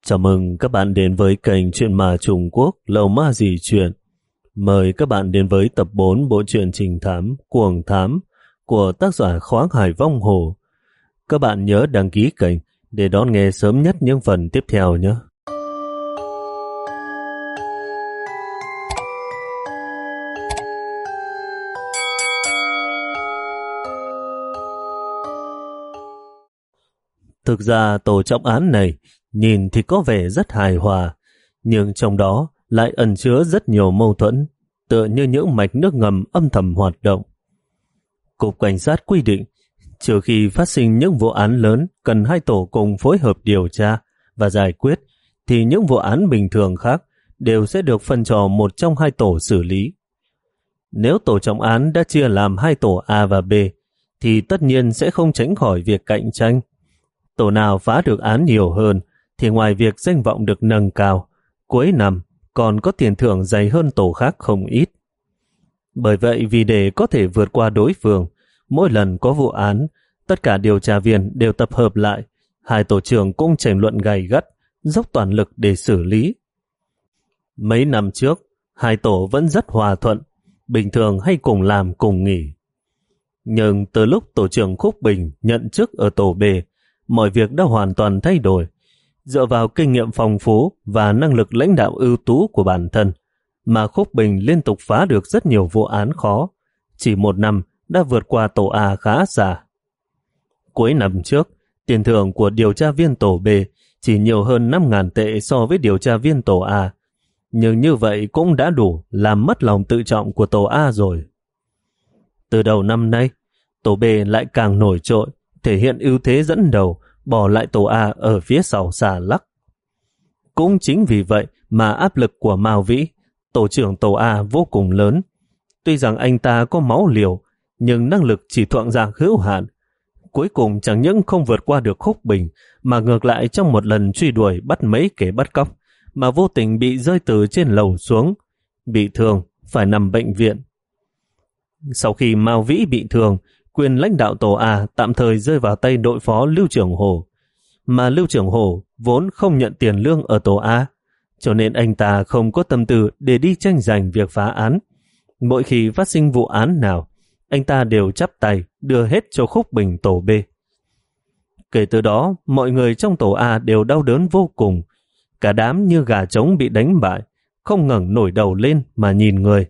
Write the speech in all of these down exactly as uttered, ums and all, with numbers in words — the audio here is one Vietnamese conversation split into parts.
Chào mừng các bạn đến với kênh Chuyện Ma Trung Quốc Lầu Ma Dì Chuyện. Mời các bạn đến với tập bốn bộ truyện trinh thám Cuồng Thám của tác giả Khoáng Hải Vong Hồ. Các bạn nhớ đăng ký kênh để đón nghe sớm nhất những phần tiếp theo nhé. Thực ra tổ trọng án này nhìn thì có vẻ rất hài hòa, nhưng trong đó lại ẩn chứa rất nhiều mâu thuẫn, tựa như những mạch nước ngầm âm thầm hoạt động. Cục Cảnh sát quy định, trừ khi phát sinh những vụ án lớn cần hai tổ cùng phối hợp điều tra và giải quyết, thì những vụ án bình thường khác đều sẽ được phân cho một trong hai tổ xử lý. Nếu tổ trọng án đã chia làm hai tổ A và B, thì tất nhiên sẽ không tránh khỏi việc cạnh tranh. Tổ nào phá được án nhiều hơn thì ngoài việc danh vọng được nâng cao, cuối năm còn có tiền thưởng dày hơn tổ khác không ít. Bởi vậy, vì để có thể vượt qua đối phương, mỗi lần có vụ án, tất cả điều tra viên đều tập hợp lại, hai tổ trưởng cũng tranh luận gay gắt, dốc toàn lực để xử lý. Mấy năm trước, hai tổ vẫn rất hòa thuận, bình thường hay cùng làm cùng nghỉ. Nhưng từ lúc tổ trưởng Khúc Bình nhận chức ở tổ B, mọi việc đã hoàn toàn thay đổi. Dựa vào kinh nghiệm phong phú và năng lực lãnh đạo ưu tú của bản thân, mà Khúc Bình liên tục phá được rất nhiều vụ án khó, chỉ một năm đã vượt qua tổ A khá xa. Cuối năm trước, tiền thưởng của điều tra viên tổ B chỉ nhiều hơn năm nghìn tệ so với điều tra viên tổ A, nhưng như vậy cũng đã đủ làm mất lòng tự trọng của tổ A rồi. Từ đầu năm nay, tổ B lại càng nổi trội, thể hiện ưu thế dẫn đầu, bỏ lại tổ A ở phía sau xa lắc. Cũng chính vì vậy mà áp lực của Mao Vĩ, tổ trưởng tổ A vô cùng lớn. Tuy rằng anh ta có máu liều, nhưng năng lực chỉ thuận dạng hữu hạn. Cuối cùng chẳng những không vượt qua được Khúc Bình, mà ngược lại trong một lần truy đuổi bắt mấy kẻ bắt cóc, mà vô tình bị rơi từ trên lầu xuống, bị thương, phải nằm bệnh viện. Sau khi Mao Vĩ bị thương, quyền lãnh đạo tổ A tạm thời rơi vào tay đội phó Lưu Trưởng Hồ, mà Lưu Trưởng Hồ vốn không nhận tiền lương ở tổ A, cho nên anh ta không có tâm tư để đi tranh giành việc phá án. Mỗi khi phát sinh vụ án nào, anh ta đều chắp tay đưa hết cho Khúc Bình tổ B. Kể từ đó, mọi người trong tổ A đều đau đớn vô cùng, cả đám như gà trống bị đánh bại, không ngẩng nổi đầu lên mà nhìn người.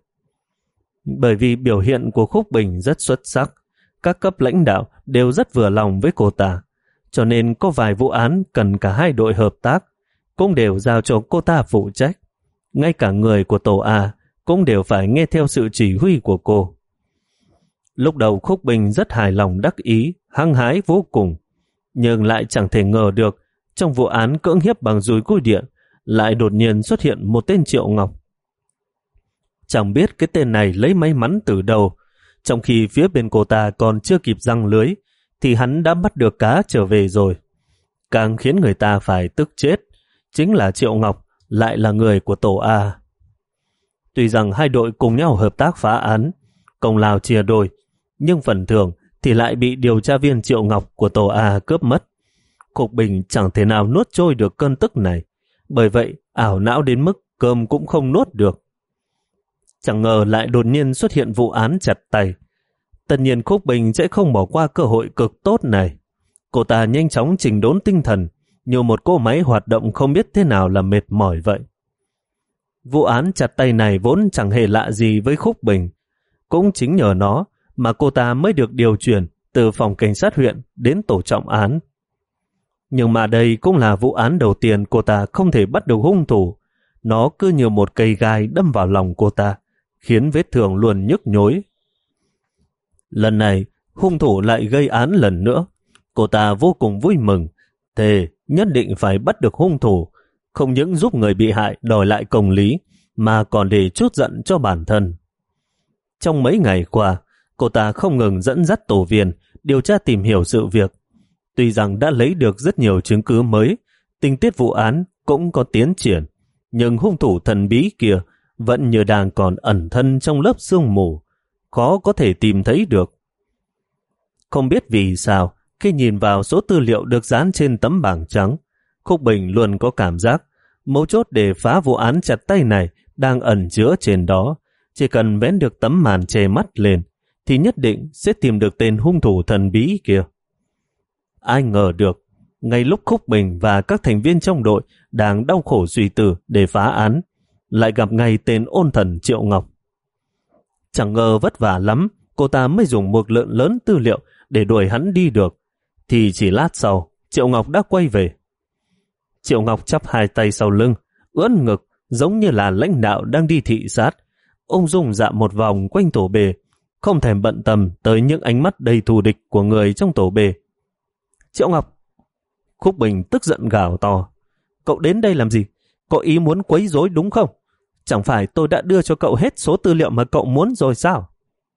Bởi vì biểu hiện của Khúc Bình rất xuất sắc, các cấp lãnh đạo đều rất vừa lòng với cô ta, cho nên có vài vụ án cần cả hai đội hợp tác, cũng đều giao cho cô ta phụ trách. Ngay cả người của tổ A cũng đều phải nghe theo sự chỉ huy của cô. Lúc đầu Khúc Bình rất hài lòng đắc ý, hăng hái vô cùng, nhưng lại chẳng thể ngờ được trong vụ án cưỡng hiếp bằng dùi cui điện lại đột nhiên xuất hiện một tên Triệu Ngọc. Chẳng biết cái tên này lấy may mắn từ đâu, trong khi phía bên cô ta còn chưa kịp giăng lưới, thì hắn đã bắt được cá trở về rồi. Càng khiến người ta phải tức chết, chính là Triệu Ngọc lại là người của tổ A. Tuy rằng hai đội cùng nhau hợp tác phá án, công lao chia đôi, nhưng phần thưởng thì lại bị điều tra viên Triệu Ngọc của tổ A cướp mất. Khúc Bình chẳng thể nào nuốt trôi được cơn tức này, bởi vậy ảo não đến mức cơm cũng không nuốt được. Chẳng ngờ lại đột nhiên xuất hiện vụ án chặt tay. Tất nhiên Khúc Bình sẽ không bỏ qua cơ hội cực tốt này. Cô ta nhanh chóng chỉnh đốn tinh thần, như một cỗ máy hoạt động không biết thế nào là mệt mỏi vậy. Vụ án chặt tay này vốn chẳng hề lạ gì với Khúc Bình. Cũng chính nhờ nó mà cô ta mới được điều chuyển từ phòng cảnh sát huyện đến tổ trọng án. Nhưng mà đây cũng là vụ án đầu tiên cô ta không thể bắt được hung thủ. Nó cứ như một cây gai đâm vào lòng cô ta, khiến vết thương luôn nhức nhối. Lần này, hung thủ lại gây án lần nữa. Cô ta vô cùng vui mừng, thề nhất định phải bắt được hung thủ, không những giúp người bị hại đòi lại công lý, mà còn để trút giận cho bản thân. Trong mấy ngày qua, cô ta không ngừng dẫn dắt tổ viên điều tra tìm hiểu sự việc. Tuy rằng đã lấy được rất nhiều chứng cứ mới, tình tiết vụ án cũng có tiến triển, nhưng hung thủ thần bí kia vẫn như đang còn ẩn thân trong lớp sương mù, khó có thể tìm thấy được. Không biết vì sao, khi nhìn vào số tư liệu được dán trên tấm bảng trắng, Khúc Bình luôn có cảm giác mấu chốt để phá vụ án chặt tay này đang ẩn chứa trên đó. Chỉ cần vén được tấm màn che mắt lên thì nhất định sẽ tìm được tên hung thủ thần bí kia. Ai ngờ được, ngay lúc Khúc Bình và các thành viên trong đội đang đau khổ suy tư để phá án, lại gặp ngay tên ôn thần Triệu Ngọc. Chẳng ngờ vất vả lắm, cô ta mới dùng một lượng lớn tư liệu để đuổi hắn đi được, thì chỉ lát sau, Triệu Ngọc đã quay về. Triệu Ngọc chắp hai tay sau lưng, ưỡn ngực, giống như là lãnh đạo đang đi thị sát, ung dung dạo một vòng quanh tổ bề, không thèm bận tâm tới những ánh mắt đầy thù địch của người trong tổ bề. Triệu Ngọc! Khúc Bình tức giận gào to. Cậu đến đây làm gì? Có ý muốn quấy rối đúng không? Chẳng phải tôi đã đưa cho cậu hết số tư liệu mà cậu muốn rồi sao?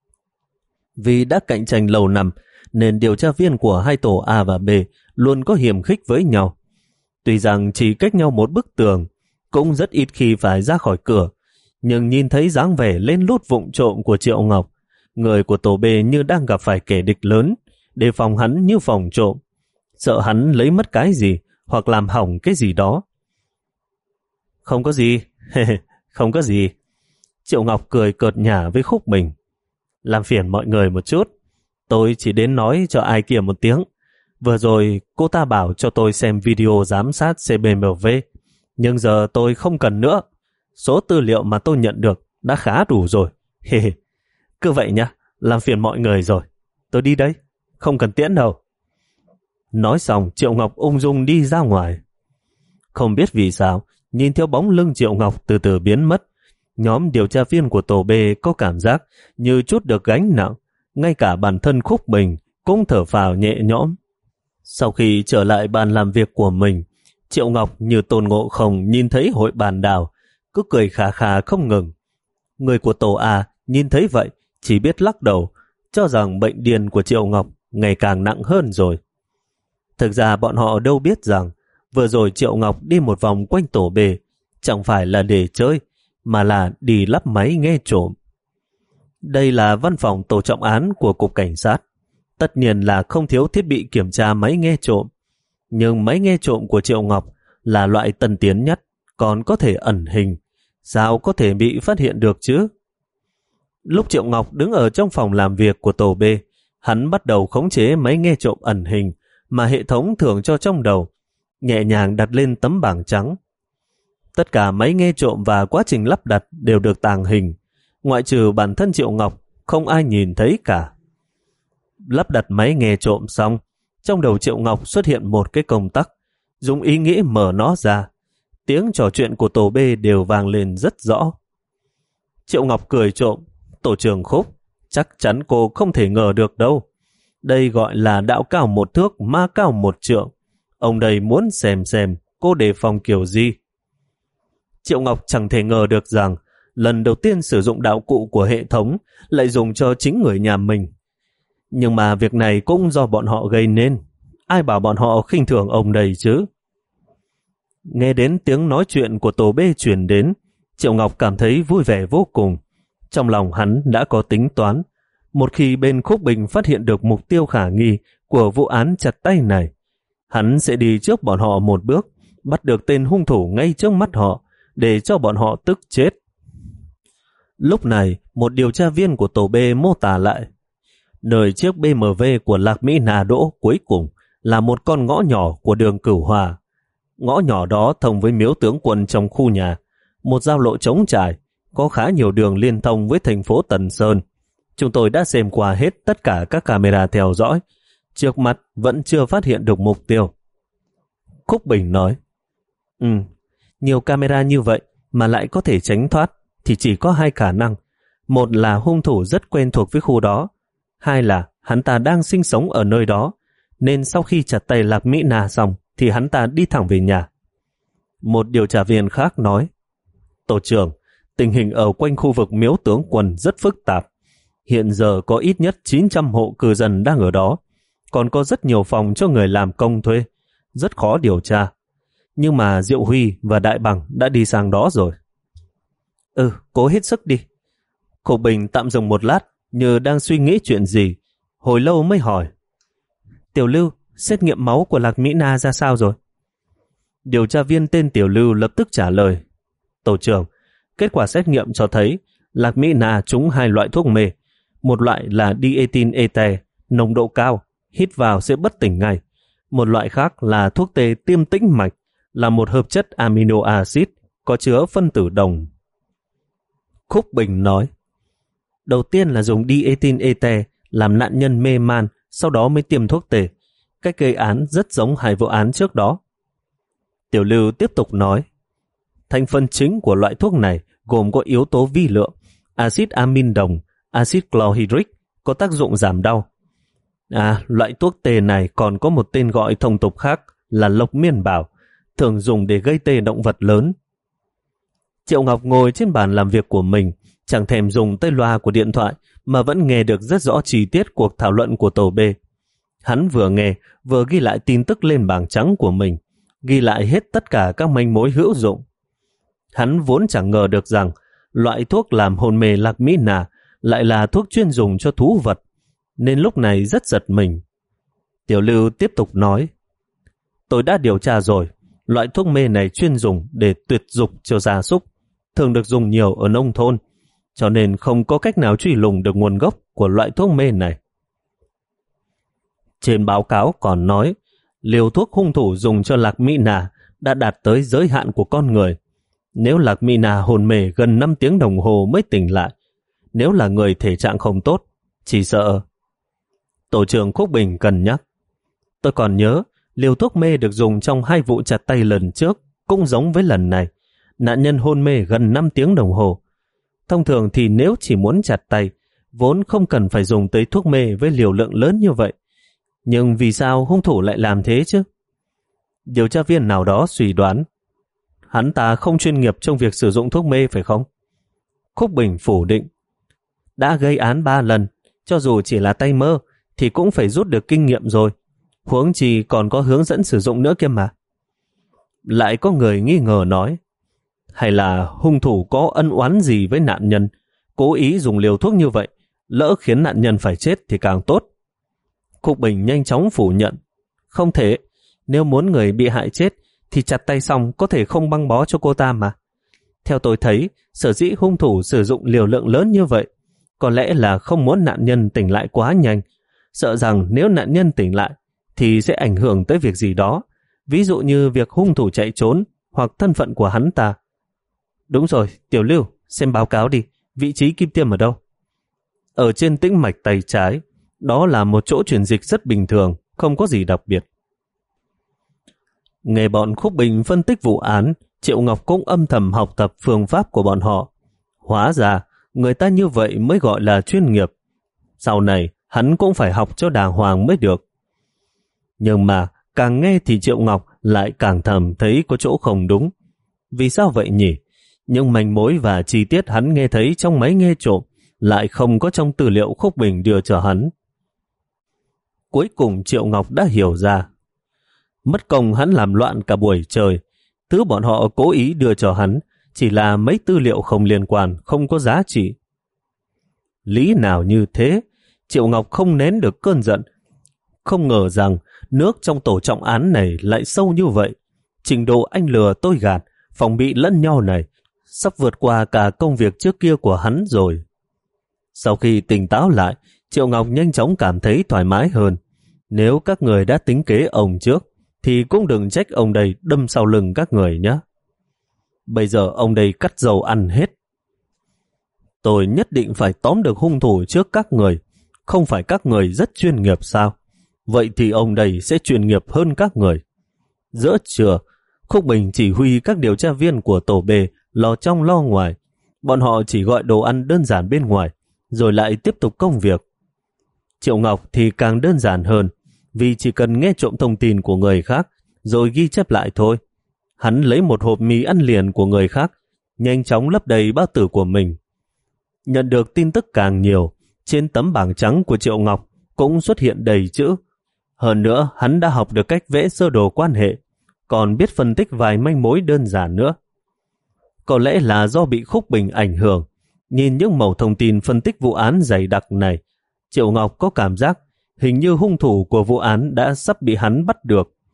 Vì đã cạnh tranh lâu năm, nên điều tra viên của hai tổ A và B luôn có hiềm khích với nhau. Tuy rằng chỉ cách nhau một bức tường, cũng rất ít khi phải ra khỏi cửa, nhưng nhìn thấy dáng vẻ lên lút vụng trộm của Triệu Ngọc, người của tổ B như đang gặp phải kẻ địch lớn, đề phòng hắn như phòng trộm, sợ hắn lấy mất cái gì hoặc làm hỏng cái gì đó. Không có gì, không có gì. Triệu Ngọc cười cợt nhả với Khúc Bình. Làm phiền mọi người một chút, tôi chỉ đến nói cho ai kia một tiếng. Vừa rồi cô ta bảo cho tôi xem video giám sát xê bê em vê, nhưng giờ tôi không cần nữa. Số tư liệu mà tôi nhận được đã khá đủ rồi. Cứ vậy nhá, làm phiền mọi người rồi. Tôi đi đấy, không cần tiễn đâu. Nói xong, Triệu Ngọc ung dung đi ra ngoài. Không biết vì sao, nhìn theo bóng lưng Triệu Ngọc từ từ biến mất, nhóm điều tra viên của tổ B có cảm giác như chút được gánh nặng. Ngay cả bản thân Khúc Bình cũng thở phào nhẹ nhõm. Sau khi trở lại bàn làm việc của mình, Triệu Ngọc như Tôn Ngộ Không nhìn thấy hội bàn đào, cứ cười khà khà không ngừng. Người của tổ A nhìn thấy vậy chỉ biết lắc đầu, cho rằng bệnh điên của Triệu Ngọc ngày càng nặng hơn rồi. Thực ra bọn họ đâu biết rằng vừa rồi Triệu Ngọc đi một vòng quanh tổ B chẳng phải là để chơi, mà là đi lắp máy nghe trộm. Đây là văn phòng tổ trọng án của Cục Cảnh sát. Tất nhiên là không thiếu thiết bị kiểm tra máy nghe trộm. Nhưng máy nghe trộm của Triệu Ngọc là loại tân tiến nhất, còn có thể ẩn hình. Sao có thể bị phát hiện được chứ? Lúc Triệu Ngọc đứng ở trong phòng làm việc của tổ B, hắn bắt đầu khống chế máy nghe trộm ẩn hình mà hệ thống thường cho trong đầu, nhẹ nhàng đặt lên tấm bảng trắng. Tất cả máy nghe trộm và quá trình lắp đặt đều được tàng hình, ngoại trừ bản thân Triệu Ngọc, không ai nhìn thấy cả. Lắp đặt máy nghe trộm xong, trong đầu Triệu Ngọc xuất hiện một cái công tắc, dùng ý nghĩ mở nó ra. Tiếng trò chuyện của tổ B đều vang lên rất rõ. Triệu Ngọc cười trộm. Tổ trưởng Khúc, chắc chắn cô không thể ngờ được đâu. Đây gọi là đạo cao một thước, ma cao một trượng. Ông đây muốn xem xem cô đề phòng kiểu gì. Triệu Ngọc chẳng thể ngờ được rằng lần đầu tiên sử dụng đạo cụ của hệ thống lại dùng cho chính người nhà mình. Nhưng mà việc này cũng do bọn họ gây nên. Ai bảo bọn họ khinh thường ông đây chứ? Nghe đến tiếng nói chuyện của tổ B truyền đến, Triệu Ngọc cảm thấy vui vẻ vô cùng. Trong lòng hắn đã có tính toán. Một khi bên Khúc Bình phát hiện được mục tiêu khả nghi của vụ án chặt tay này, hắn sẽ đi trước bọn họ một bước, bắt được tên hung thủ ngay trước mắt họ, để cho bọn họ tức chết. Lúc này, một điều tra viên của tổ B mô tả lại. Nơi chiếc bê em vê của Lạc Mỹ Na đỗ cuối cùng là một con ngõ nhỏ của đường Cửu Hòa. Ngõ nhỏ đó thông với miếu tướng quân trong khu nhà, một giao lộ trống trải, có khá nhiều đường liên thông với thành phố Tần Sơn. Chúng tôi đã xem qua hết tất cả các camera theo dõi. Trước mắt vẫn chưa phát hiện được mục tiêu. Khúc Bình nói, Ừ, nhiều camera như vậy mà lại có thể tránh thoát thì chỉ có hai khả năng. Một là hung thủ rất quen thuộc với khu đó. Hai là hắn ta đang sinh sống ở nơi đó, nên sau khi chặt tay Lạc Mỹ Na xong thì hắn ta đi thẳng về nhà. Một điều tra viên khác nói, Tổ trưởng, tình hình ở quanh khu vực miếu tướng quân rất phức tạp. Hiện giờ có ít nhất chín trăm hộ cư dân đang ở đó, còn có rất nhiều phòng cho người làm công thuê, rất khó điều tra. Nhưng mà Diệu Huy và Đại Bằng đã đi sang đó rồi. Ừ, cố hết sức đi. Khổ Bình tạm dừng một lát, như đang suy nghĩ chuyện gì, hồi lâu mới hỏi, Tiểu Lưu, xét nghiệm máu của Lạc Mỹ Na ra sao rồi? Điều tra viên tên Tiểu Lưu lập tức trả lời. Tổ trưởng, kết quả xét nghiệm cho thấy Lạc Mỹ Na trúng hai loại thuốc mê. Một loại là diethylene ete, nồng độ cao, hít vào sẽ bất tỉnh ngay. Một loại khác là thuốc tê tiêm tĩnh mạch, là một hợp chất amino acid có chứa phân tử đồng. Khúc Bình nói, đầu tiên là dùng diethylene ete làm nạn nhân mê man, sau đó mới tiêm thuốc tê. Cách gây án rất giống hai vụ án trước đó. Tiểu Lưu tiếp tục nói, thành phần chính của loại thuốc này gồm có yếu tố vi lượng, axit amin đồng, axit chlorhydric có tác dụng giảm đau. À, loại thuốc tê này còn có một tên gọi thông tục khác là lộc miên bảo, thường dùng để gây tê động vật lớn. Triệu Ngọc ngồi trên bàn làm việc của mình, chẳng thèm dùng tay loa của điện thoại mà vẫn nghe được rất rõ chi tiết cuộc thảo luận của tổ B. Hắn vừa nghe, vừa ghi lại tin tức lên bảng trắng của mình, ghi lại hết tất cả các manh mối hữu dụng. Hắn vốn chẳng ngờ được rằng loại thuốc làm hôn mê Lạc Mỹ Na lại là thuốc chuyên dùng cho thú vật, nên lúc này rất giật mình. Tiểu Lưu tiếp tục nói, tôi đã điều tra rồi, loại thuốc mê này chuyên dùng để tuyệt dục cho gia súc, thường được dùng nhiều ở nông thôn, cho nên không có cách nào truy lùng được nguồn gốc của loại thuốc mê này. Trên báo cáo còn nói, liều thuốc hung thủ dùng cho Lạc Mỹ Na đã đạt tới giới hạn của con người. Nếu Lạc Mỹ Na hôn mê gần năm tiếng đồng hồ mới tỉnh lại, nếu là người thể trạng không tốt, chỉ sợ. Tổ trưởng Khúc Bình cân nhắc. Tôi còn nhớ, liều thuốc mê được dùng trong hai vụ chặt tay lần trước cũng giống với lần này. Nạn nhân hôn mê gần năm tiếng đồng hồ. Thông thường thì nếu chỉ muốn chặt tay, vốn không cần phải dùng tới thuốc mê với liều lượng lớn như vậy. Nhưng vì sao hung thủ lại làm thế chứ? Điều tra viên nào đó suy đoán, hắn ta không chuyên nghiệp trong việc sử dụng thuốc mê phải không? Khúc Bình phủ định. Đã gây án ba lần, cho dù chỉ là tay mơ, thì cũng phải rút được kinh nghiệm rồi. Huống chi còn có hướng dẫn sử dụng nữa kia mà. Lại có người nghi ngờ nói, hay là hung thủ có ân oán gì với nạn nhân, cố ý dùng liều thuốc như vậy, lỡ khiến nạn nhân phải chết thì càng tốt. Khúc Bình nhanh chóng phủ nhận. Không thể, nếu muốn người bị hại chết thì chặt tay xong có thể không băng bó cho cô ta mà. Theo tôi thấy, sở dĩ hung thủ sử dụng liều lượng lớn như vậy, có lẽ là không muốn nạn nhân tỉnh lại quá nhanh, sợ rằng nếu nạn nhân tỉnh lại thì sẽ ảnh hưởng tới việc gì đó, ví dụ như việc hung thủ chạy trốn hoặc thân phận của hắn ta. Đúng rồi, Tiểu Lưu, xem báo cáo đi, vị trí kim tiêm ở đâu? Ở trên tĩnh mạch tay trái, đó là một chỗ truyền dịch rất bình thường, không có gì đặc biệt. Nghe bọn Khúc Bình phân tích vụ án, Triệu Ngọc cũng âm thầm học tập phương pháp của bọn họ. Hóa ra, người ta như vậy mới gọi là chuyên nghiệp. Sau này, hắn cũng phải học cho đàng hoàng mới được. Nhưng mà, càng nghe thì Triệu Ngọc lại càng thầm thấy có chỗ không đúng. Vì sao vậy nhỉ? Nhưng manh mối và chi tiết hắn nghe thấy trong máy nghe trộm lại không có trong tư liệu Khúc Bình đưa cho hắn. Cuối cùng Triệu Ngọc đã hiểu ra. Mất công hắn làm loạn cả buổi trời, thứ bọn họ cố ý đưa cho hắn chỉ là mấy tư liệu không liên quan, không có giá trị. Lý nào như thế, Triệu Ngọc không nén được cơn giận. Không ngờ rằng nước trong tổ trọng án này lại sâu như vậy. Trình độ anh lừa tôi gạt, phòng bị lẫn nhau này sắp vượt qua cả công việc trước kia của hắn rồi. Sau khi tỉnh táo lại, Triệu Ngọc nhanh chóng cảm thấy thoải mái hơn. Nếu các người đã tính kế ông trước, thì cũng đừng trách ông đây đâm sau lưng các người nhé. Bây giờ ông đây cắt dầu ăn hết. Tôi nhất định phải tóm được hung thủ trước các người. Không phải các người rất chuyên nghiệp sao? Vậy thì ông đây sẽ chuyên nghiệp hơn các người. Giữa trưa, Khúc Bình chỉ huy các điều tra viên của tổ B lo trong lo ngoài. Bọn họ chỉ gọi đồ ăn đơn giản bên ngoài, rồi lại tiếp tục công việc. Triệu Ngọc thì càng đơn giản hơn, vì chỉ cần nghe trộm thông tin của người khác, rồi ghi chép lại thôi. Hắn lấy một hộp mì ăn liền của người khác, nhanh chóng lấp đầy bao tử của mình. Nhận được tin tức càng nhiều, trên tấm bảng trắng của Triệu Ngọc cũng xuất hiện đầy chữ. Hơn nữa, hắn đã học được cách vẽ sơ đồ quan hệ, còn biết phân tích vài manh mối đơn giản nữa. Có lẽ là do bị Khúc Bình ảnh hưởng, nhìn những mẩu thông tin phân tích vụ án dày đặc này, Triệu Ngọc có cảm giác hình như hung thủ của vụ án đã sắp bị hắn bắt được.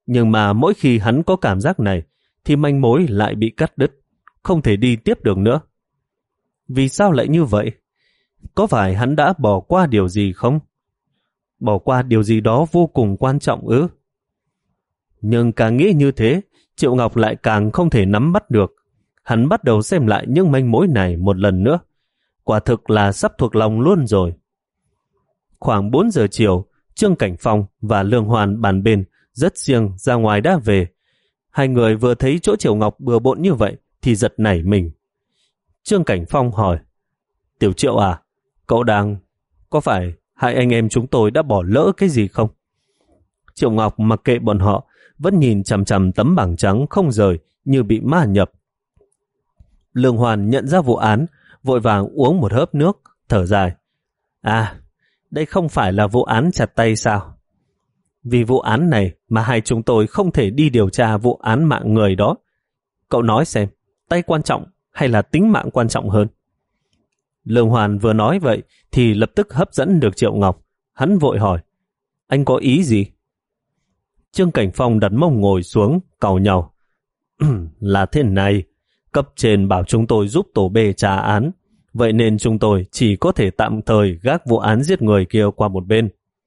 Nhưng mà mỗi khi hắn có cảm giác này thì manh mối lại bị cắt đứt, không thể đi tiếp được nữa. Vì sao lại như vậy? Có phải hắn đã bỏ qua điều gì không? Bỏ qua điều gì đó vô cùng quan trọng ư? Nhưng càng nghĩ như thế, Triệu Ngọc lại càng không thể nắm bắt được. Hắn bắt đầu xem lại những manh mối này một lần nữa. Quả thực là sắp thuộc lòng luôn rồi. Khoảng bốn giờ chiều, Trương Cảnh Phong và Lương Hoàn bàn bên rất riêng ra ngoài đã về. Hai người vừa thấy chỗ Triệu Ngọc bừa bộn như vậy thì giật nảy mình. Trương Cảnh Phong hỏi, Tiểu Triệu à, cậu đang... có phải hai anh em chúng tôi đã bỏ lỡ cái gì không? Triệu Ngọc mặc kệ bọn họ, vẫn nhìn chằm chằm tấm bảng trắng không rời như bị ma nhập. Lương Hoàn nhận ra vụ án, vội vàng uống một hớp nước, thở dài. À, đây không phải là vụ án chặt tay sao? Vì vụ án này mà hai chúng tôi không thể đi điều tra vụ án mạng người đó. Cậu nói xem, tay quan trọng hay là tính mạng quan trọng hơn? Lương Hoàn vừa nói vậy thì lập tức hấp dẫn được Triệu Ngọc. Hắn vội hỏi, anh có ý gì? Trương Cảnh Phong đặt mông ngồi xuống, cau nhau. Là thế này, cấp trên bảo chúng tôi giúp tổ B trả án, vậy nên chúng tôi chỉ có thể tạm thời gác vụ án giết người kia qua một bên.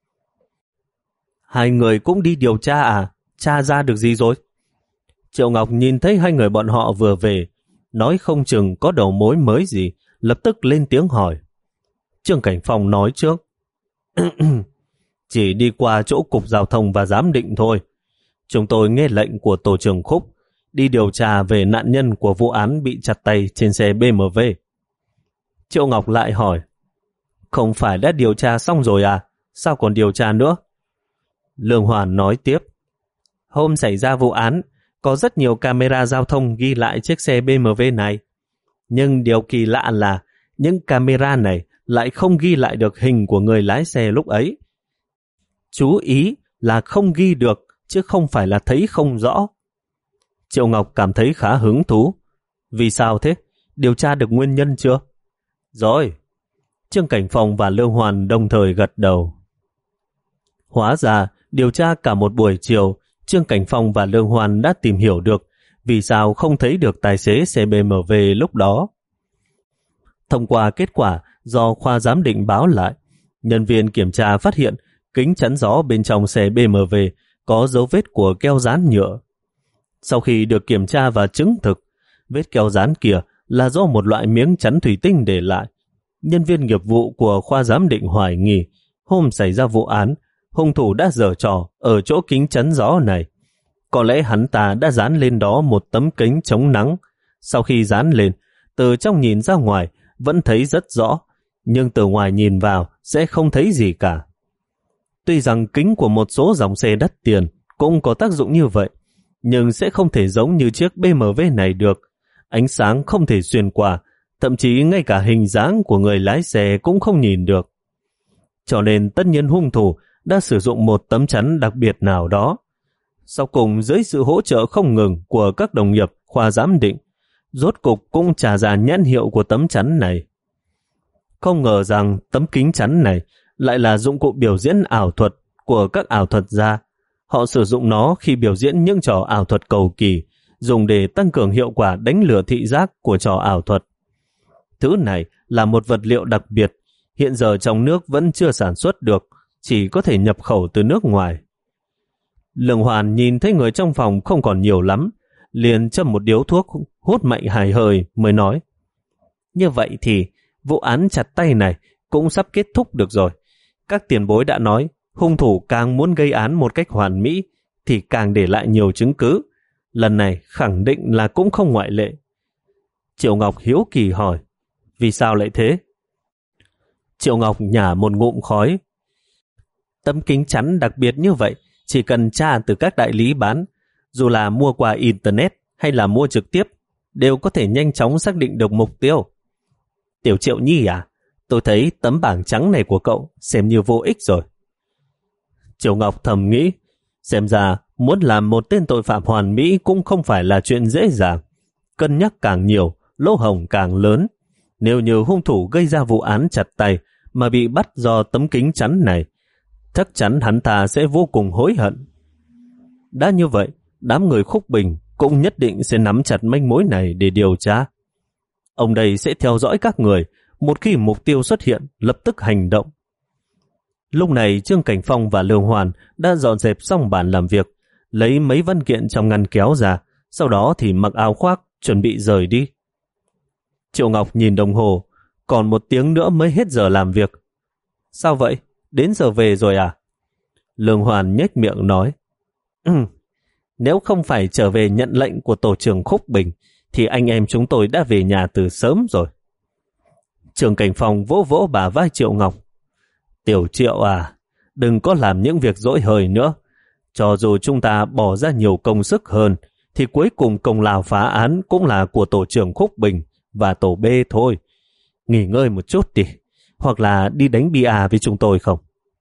Hai người cũng đi điều tra à? Tra ra được gì rồi? Triệu Ngọc nhìn thấy hai người bọn họ vừa về, nói không chừng có đầu mối mới gì, lập tức lên tiếng hỏi. Trương Cảnh Phong nói trước. Chỉ đi qua chỗ cục giao thông và giám định thôi. Chúng tôi nghe lệnh của tổ trưởng Khúc đi điều tra về nạn nhân của vụ án bị chặt tay trên xe bê em vê. Triệu Ngọc lại hỏi, không phải đã điều tra xong rồi à? Sao còn điều tra nữa? Lương Hoàn nói tiếp, hôm xảy ra vụ án, có rất nhiều camera giao thông ghi lại chiếc xe bê em vê này. Nhưng điều kỳ lạ là những camera này lại không ghi lại được hình của người lái xe lúc ấy. Chú ý là không ghi được, chứ không phải là thấy không rõ. Triệu Ngọc cảm thấy khá hứng thú. Vì sao thế? Điều tra được nguyên nhân chưa? Rồi. Trương Cảnh Phong và Lương Hoàn đồng thời gật đầu. Hóa ra, điều tra cả một buổi chiều, Trương Cảnh Phong và Lương Hoàn đã tìm hiểu được vì sao không thấy được tài xế xe bê em vê lúc đó. Thông qua kết quả do khoa giám định báo lại, nhân viên kiểm tra phát hiện kính chắn gió bên trong xe bê em vê có dấu vết của keo dán nhựa. Sau khi được kiểm tra và chứng thực, vết keo dán kia là do một loại miếng chắn thủy tinh để lại. Nhân viên nghiệp vụ của khoa giám định hoài nghi, hôm xảy ra vụ án, hung thủ đã giở trò ở chỗ kính chắn gió này. Có lẽ hắn ta đã dán lên đó một tấm kính chống nắng. Sau khi dán lên, từ trong nhìn ra ngoài vẫn thấy rất rõ, nhưng từ ngoài nhìn vào sẽ không thấy gì cả. Tuy rằng kính của một số dòng xe đắt tiền cũng có tác dụng như vậy, nhưng sẽ không thể giống như chiếc bê em vê này được. Ánh sáng không thể xuyên qua, thậm chí ngay cả hình dáng của người lái xe cũng không nhìn được. Cho nên tất nhiên hung thủ đã sử dụng một tấm chắn đặc biệt nào đó. Sau cùng, dưới sự hỗ trợ không ngừng của các đồng nghiệp khoa giám định, rốt cục cũng trả ra nhãn hiệu của tấm chắn này. Không ngờ rằng tấm kính chắn này lại là dụng cụ biểu diễn ảo thuật của các ảo thuật gia. Họ sử dụng nó khi biểu diễn những trò ảo thuật cầu kỳ, dùng để tăng cường hiệu quả đánh lừa thị giác của trò ảo thuật. Thứ này là một vật liệu đặc biệt, hiện giờ trong nước vẫn chưa sản xuất được, chỉ có thể nhập khẩu từ nước ngoài. Lương Hoàn nhìn thấy người trong phòng không còn nhiều lắm, liền châm một điếu thuốc, hút mạnh hài hơi mới nói. Như vậy thì vụ án chặt tay này cũng sắp kết thúc được rồi. Các tiền bối đã nói, hung thủ càng muốn gây án một cách hoàn mỹ thì càng để lại nhiều chứng cứ. Lần này khẳng định là cũng không ngoại lệ. Triệu Ngọc hiếu kỳ hỏi, vì sao lại thế? Triệu Ngọc nhả một ngụm khói. Tấm kính chắn đặc biệt như vậy chỉ cần tra từ các đại lý bán, dù là mua qua Internet hay là mua trực tiếp, đều có thể nhanh chóng xác định được mục tiêu. Tiểu Triệu Nhi à, tôi thấy tấm bảng trắng này của cậu xem như vô ích rồi. Triệu Ngọc thầm nghĩ, xem ra muốn làm một tên tội phạm hoàn mỹ cũng không phải là chuyện dễ dàng. Cân nhắc càng nhiều, lỗ hổng càng lớn. Nếu như hung thủ gây ra vụ án chặt tay mà bị bắt do tấm kính chắn này, chắc chắn hắn ta sẽ vô cùng hối hận. Đã như vậy, đám người Khúc Bình cũng nhất định sẽ nắm chặt manh mối này để điều tra. Ông đây sẽ theo dõi các người, một khi mục tiêu xuất hiện, lập tức hành động. Lúc này Trương Cảnh Phong và Lương Hoàn đã dọn dẹp xong bàn làm việc, lấy mấy văn kiện trong ngăn kéo ra, sau đó thì mặc áo khoác, chuẩn bị rời đi. Triệu Ngọc nhìn đồng hồ, còn một tiếng nữa mới hết giờ làm việc. Sao vậy? Đến giờ về rồi à? Lương Hoàn nhếch miệng nói, ừ, nếu không phải trở về nhận lệnh của tổ trưởng Khúc Bình, thì anh em chúng tôi đã về nhà từ sớm rồi. Trương Cảnh Phong vỗ vỗ bả vai Triệu Ngọc. Tiểu Triệu à, đừng có làm những việc dỗi hời nữa. Cho dù chúng ta bỏ ra nhiều công sức hơn, thì cuối cùng công lao phá án cũng là của tổ trưởng Khúc Bình và tổ B thôi. Nghỉ ngơi một chút đi, hoặc là đi đánh bia với chúng tôi không?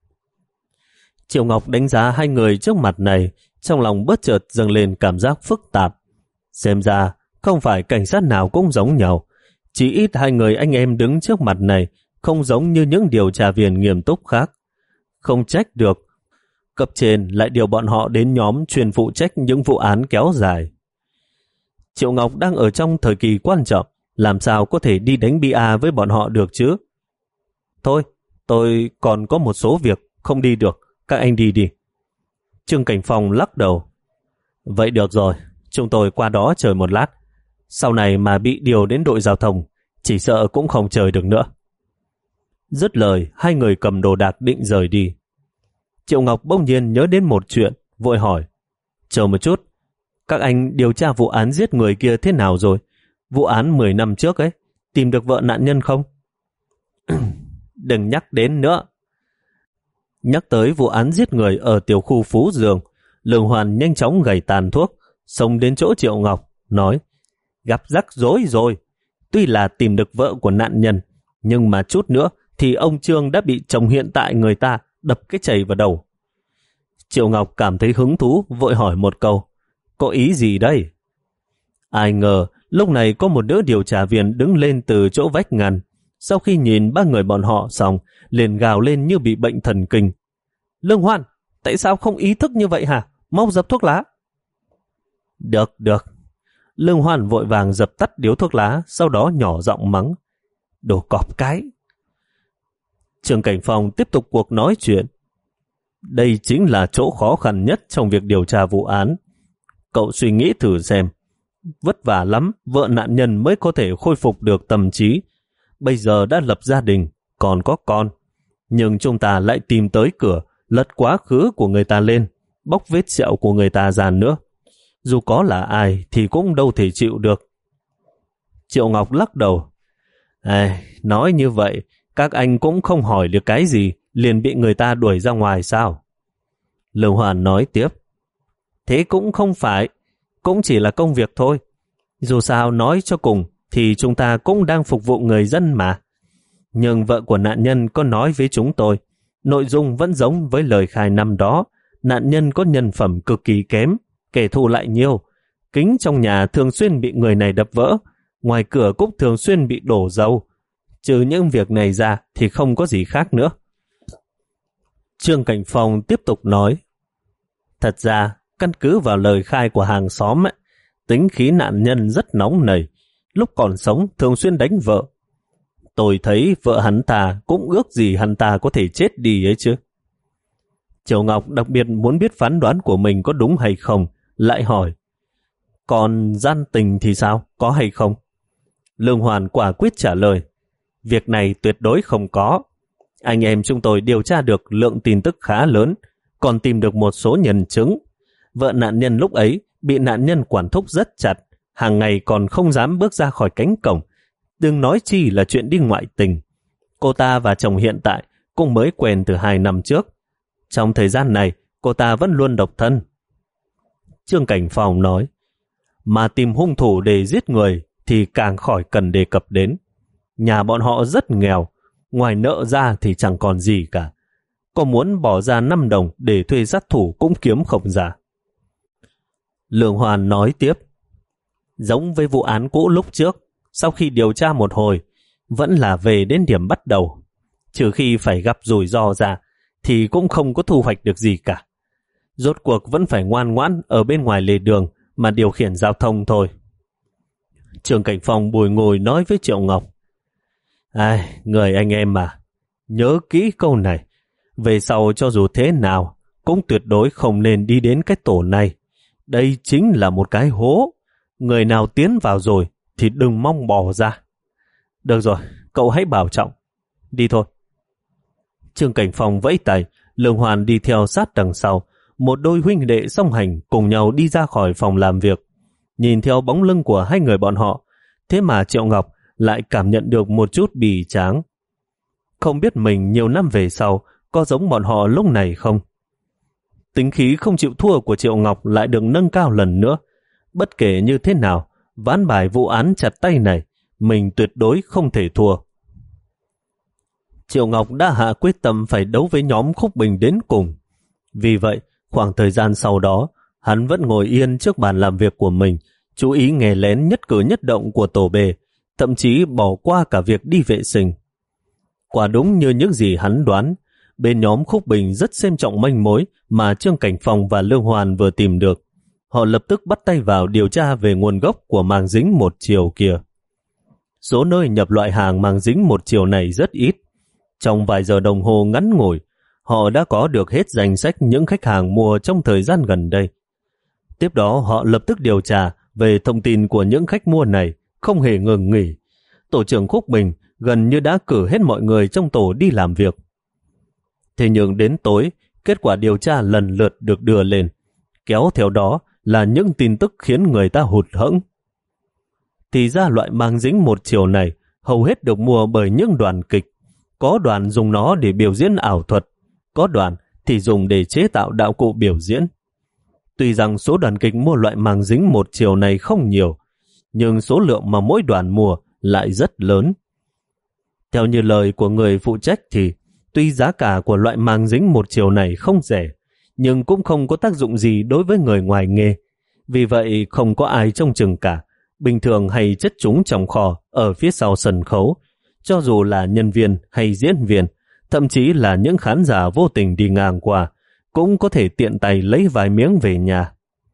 Triệu Ngọc đánh giá hai người trước mặt này, trong lòng bất chợt dâng lên cảm giác phức tạp. Xem ra, không phải cảnh sát nào cũng giống nhau. Chỉ ít hai người anh em đứng trước mặt này không giống như những điều tra viên nghiêm túc khác. Không trách được, cấp trên lại điều bọn họ đến nhóm chuyên phụ trách những vụ án kéo dài. Triệu Ngọc đang ở trong thời kỳ quan trọng, làm sao có thể đi đánh bia với bọn họ được chứ? Thôi, tôi còn có một số việc không đi được, các anh đi đi. Trương Cảnh Phong lắc đầu. Vậy được rồi, chúng tôi qua đó chờ một lát. Sau này mà bị điều đến đội giao thông, chỉ sợ cũng không chờ được nữa. Dứt lời, hai người cầm đồ đạc định rời đi. Triệu Ngọc bỗng nhiên nhớ đến một chuyện, vội hỏi. Chờ một chút, các anh điều tra vụ án giết người kia thế nào rồi? Vụ án mười năm trước ấy, tìm được vợ nạn nhân không? Đừng nhắc đến nữa. Nhắc tới vụ án giết người ở tiểu khu Phú Dương, Lương Hoàn nhanh chóng gầy tàn thuốc, xông đến chỗ Triệu Ngọc, nói, gặp rắc rối rồi. Tuy là tìm được vợ của nạn nhân, nhưng mà chút nữa thì ông Trương đã bị chồng hiện tại người ta đập cái chày vào đầu. Triệu Ngọc cảm thấy hứng thú, vội hỏi một câu, có ý gì đây? Ai ngờ, lúc này có một đứa điều tra viên đứng lên từ chỗ vách ngăn. Sau khi nhìn ba người bọn họ xong, liền gào lên như bị bệnh thần kinh. Lương Hoan, tại sao không ý thức như vậy hả? Mau dập thuốc lá. Được, được. Lương Hoan vội vàng dập tắt điếu thuốc lá, sau đó nhỏ giọng mắng. Đồ cọp cái. Trương Cảnh Phong tiếp tục cuộc nói chuyện. Đây chính là chỗ khó khăn nhất trong việc điều tra vụ án. Cậu suy nghĩ thử xem. Vất vả lắm, vợ nạn nhân mới có thể khôi phục được tâm trí. Bây giờ đã lập gia đình, còn có con. Nhưng chúng ta lại tìm tới cửa, lật quá khứ của người ta lên, bóc vết sẹo của người ta ra nữa. Dù có là ai thì cũng đâu thể chịu được. Triệu Ngọc lắc đầu. À, nói như vậy, các anh cũng không hỏi được cái gì, liền bị người ta đuổi ra ngoài sao? Lương Hoàn nói tiếp. Thế cũng không phải, cũng chỉ là công việc thôi. Dù sao nói cho cùng, thì chúng ta cũng đang phục vụ người dân mà. Nhưng vợ của nạn nhân có nói với chúng tôi, nội dung vẫn giống với lời khai năm đó. Nạn nhân có nhân phẩm cực kỳ kém, kẻ thù lại nhiều. Kính trong nhà thường xuyên bị người này đập vỡ, ngoài cửa cũng thường xuyên bị đổ dầu. Trừ những việc này ra thì không có gì khác nữa. Trương Cảnh Phong tiếp tục nói. Thật ra, căn cứ vào lời khai của hàng xóm ấy, tính khí nạn nhân rất nóng nảy. Lúc còn sống thường xuyên đánh vợ. Tôi thấy vợ hắn ta cũng ước gì hắn ta có thể chết đi ấy chứ. Triệu Ngọc đặc biệt muốn biết phán đoán của mình có đúng hay không, lại hỏi. Còn gian tình thì sao, có hay không? Lương Hoàn quả quyết trả lời. Việc này tuyệt đối không có. Anh em chúng tôi điều tra được lượng tin tức khá lớn, còn tìm được một số nhân chứng. Vợ nạn nhân lúc ấy bị nạn nhân quản thúc rất chặt, hàng ngày còn không dám bước ra khỏi cánh cổng, đừng nói chi là chuyện đi ngoại tình. Cô ta và chồng hiện tại cũng mới quen từ hai năm trước. Trong thời gian này, cô ta vẫn luôn độc thân. Trương Cảnh Phong nói, mà tìm hung thủ để giết người thì càng khỏi cần đề cập đến. Nhà bọn họ rất nghèo, ngoài nợ ra thì chẳng còn gì cả. Có muốn bỏ ra năm đồng để thuê sát thủ cũng kiếm không ra. Lương Hoàn nói tiếp, giống với vụ án cũ lúc trước, sau khi điều tra một hồi, vẫn là về đến điểm bắt đầu. Trừ khi phải gặp rủi ro ra, thì cũng không có thu hoạch được gì cả. Rốt cuộc vẫn phải ngoan ngoãn ở bên ngoài lề đường mà điều khiển giao thông thôi. Trương Cảnh Phong bùi ngồi nói với Triệu Ngọc: Ai, người anh em mà, nhớ kỹ câu này. Về sau cho dù thế nào, cũng tuyệt đối không nên đi đến cái tổ này. Đây chính là một cái hố. Người nào tiến vào rồi thì đừng mong bỏ ra. Được rồi, cậu hãy bảo trọng. Đi thôi. Trương Cảnh Phong vẫy tay, Lương Hoàn đi theo sát đằng sau. Một đôi huynh đệ song hành cùng nhau đi ra khỏi phòng làm việc. Nhìn theo bóng lưng của hai người bọn họ, thế mà Triệu Ngọc lại cảm nhận được một chút bì tráng. Không biết mình nhiều năm về sau có giống bọn họ lúc này không? Tính khí không chịu thua của Triệu Ngọc lại được nâng cao lần nữa. Bất kể như thế nào, ván bài vụ án chặt tay này, mình tuyệt đối không thể thua. Triệu Ngọc đã hạ quyết tâm phải đấu với nhóm Khúc Bình đến cùng. Vì vậy, khoảng thời gian sau đó, hắn vẫn ngồi yên trước bàn làm việc của mình, chú ý nghe lén nhất cử nhất động của tổ bề, thậm chí bỏ qua cả việc đi vệ sinh. Quả đúng như những gì hắn đoán, bên nhóm Khúc Bình rất xem trọng manh mối mà Trương Cảnh Phong và Lương Hoàn vừa tìm được. Họ lập tức bắt tay vào điều tra về nguồn gốc của màng dính một chiều kia. Số nơi nhập loại hàng màng dính một chiều này rất ít. Trong vài giờ đồng hồ ngắn ngủi, họ đã có được hết danh sách những khách hàng mua trong thời gian gần đây. Tiếp đó họ lập tức điều tra về thông tin của những khách mua này, không hề ngừng nghỉ. Tổ trưởng Khúc Bình gần như đã cử hết mọi người trong tổ đi làm việc. Thế nhưng đến tối, kết quả điều tra lần lượt được đưa lên. Kéo theo đó là những tin tức khiến người ta hụt hẫng. Thì ra loại màng dính một chiều này hầu hết được mua bởi những đoàn kịch. Có đoàn dùng nó để biểu diễn ảo thuật, có đoàn thì dùng để chế tạo đạo cụ biểu diễn. Tuy rằng số đoàn kịch mua loại màng dính một chiều này không nhiều, nhưng số lượng mà mỗi đoàn mua lại rất lớn. Theo như lời của người phụ trách thì, tuy giá cả của loại màng dính một chiều này không rẻ, nhưng cũng không có tác dụng gì đối với người ngoài nghề. Vì vậy không có ai trông chừng cả, bình thường hay chất chúng trong kho ở phía sau sân khấu, cho dù là nhân viên hay diễn viên, thậm chí là những khán giả vô tình đi ngang qua, cũng có thể tiện tay lấy vài miếng về nhà.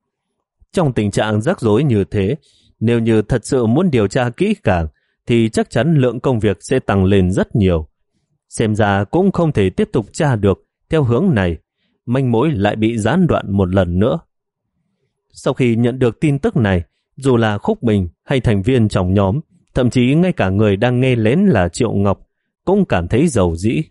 Trong tình trạng rắc rối như thế, nếu như thật sự muốn điều tra kỹ càng, thì chắc chắn lượng công việc sẽ tăng lên rất nhiều. Xem ra cũng không thể tiếp tục tra được theo hướng này, manh mối lại bị gián đoạn một lần nữa. Sau khi nhận được tin tức này, dù là Khúc Bình hay thành viên trong nhóm, thậm chí ngay cả người đang nghe lén là Triệu Ngọc, cũng cảm thấy dầu dĩ.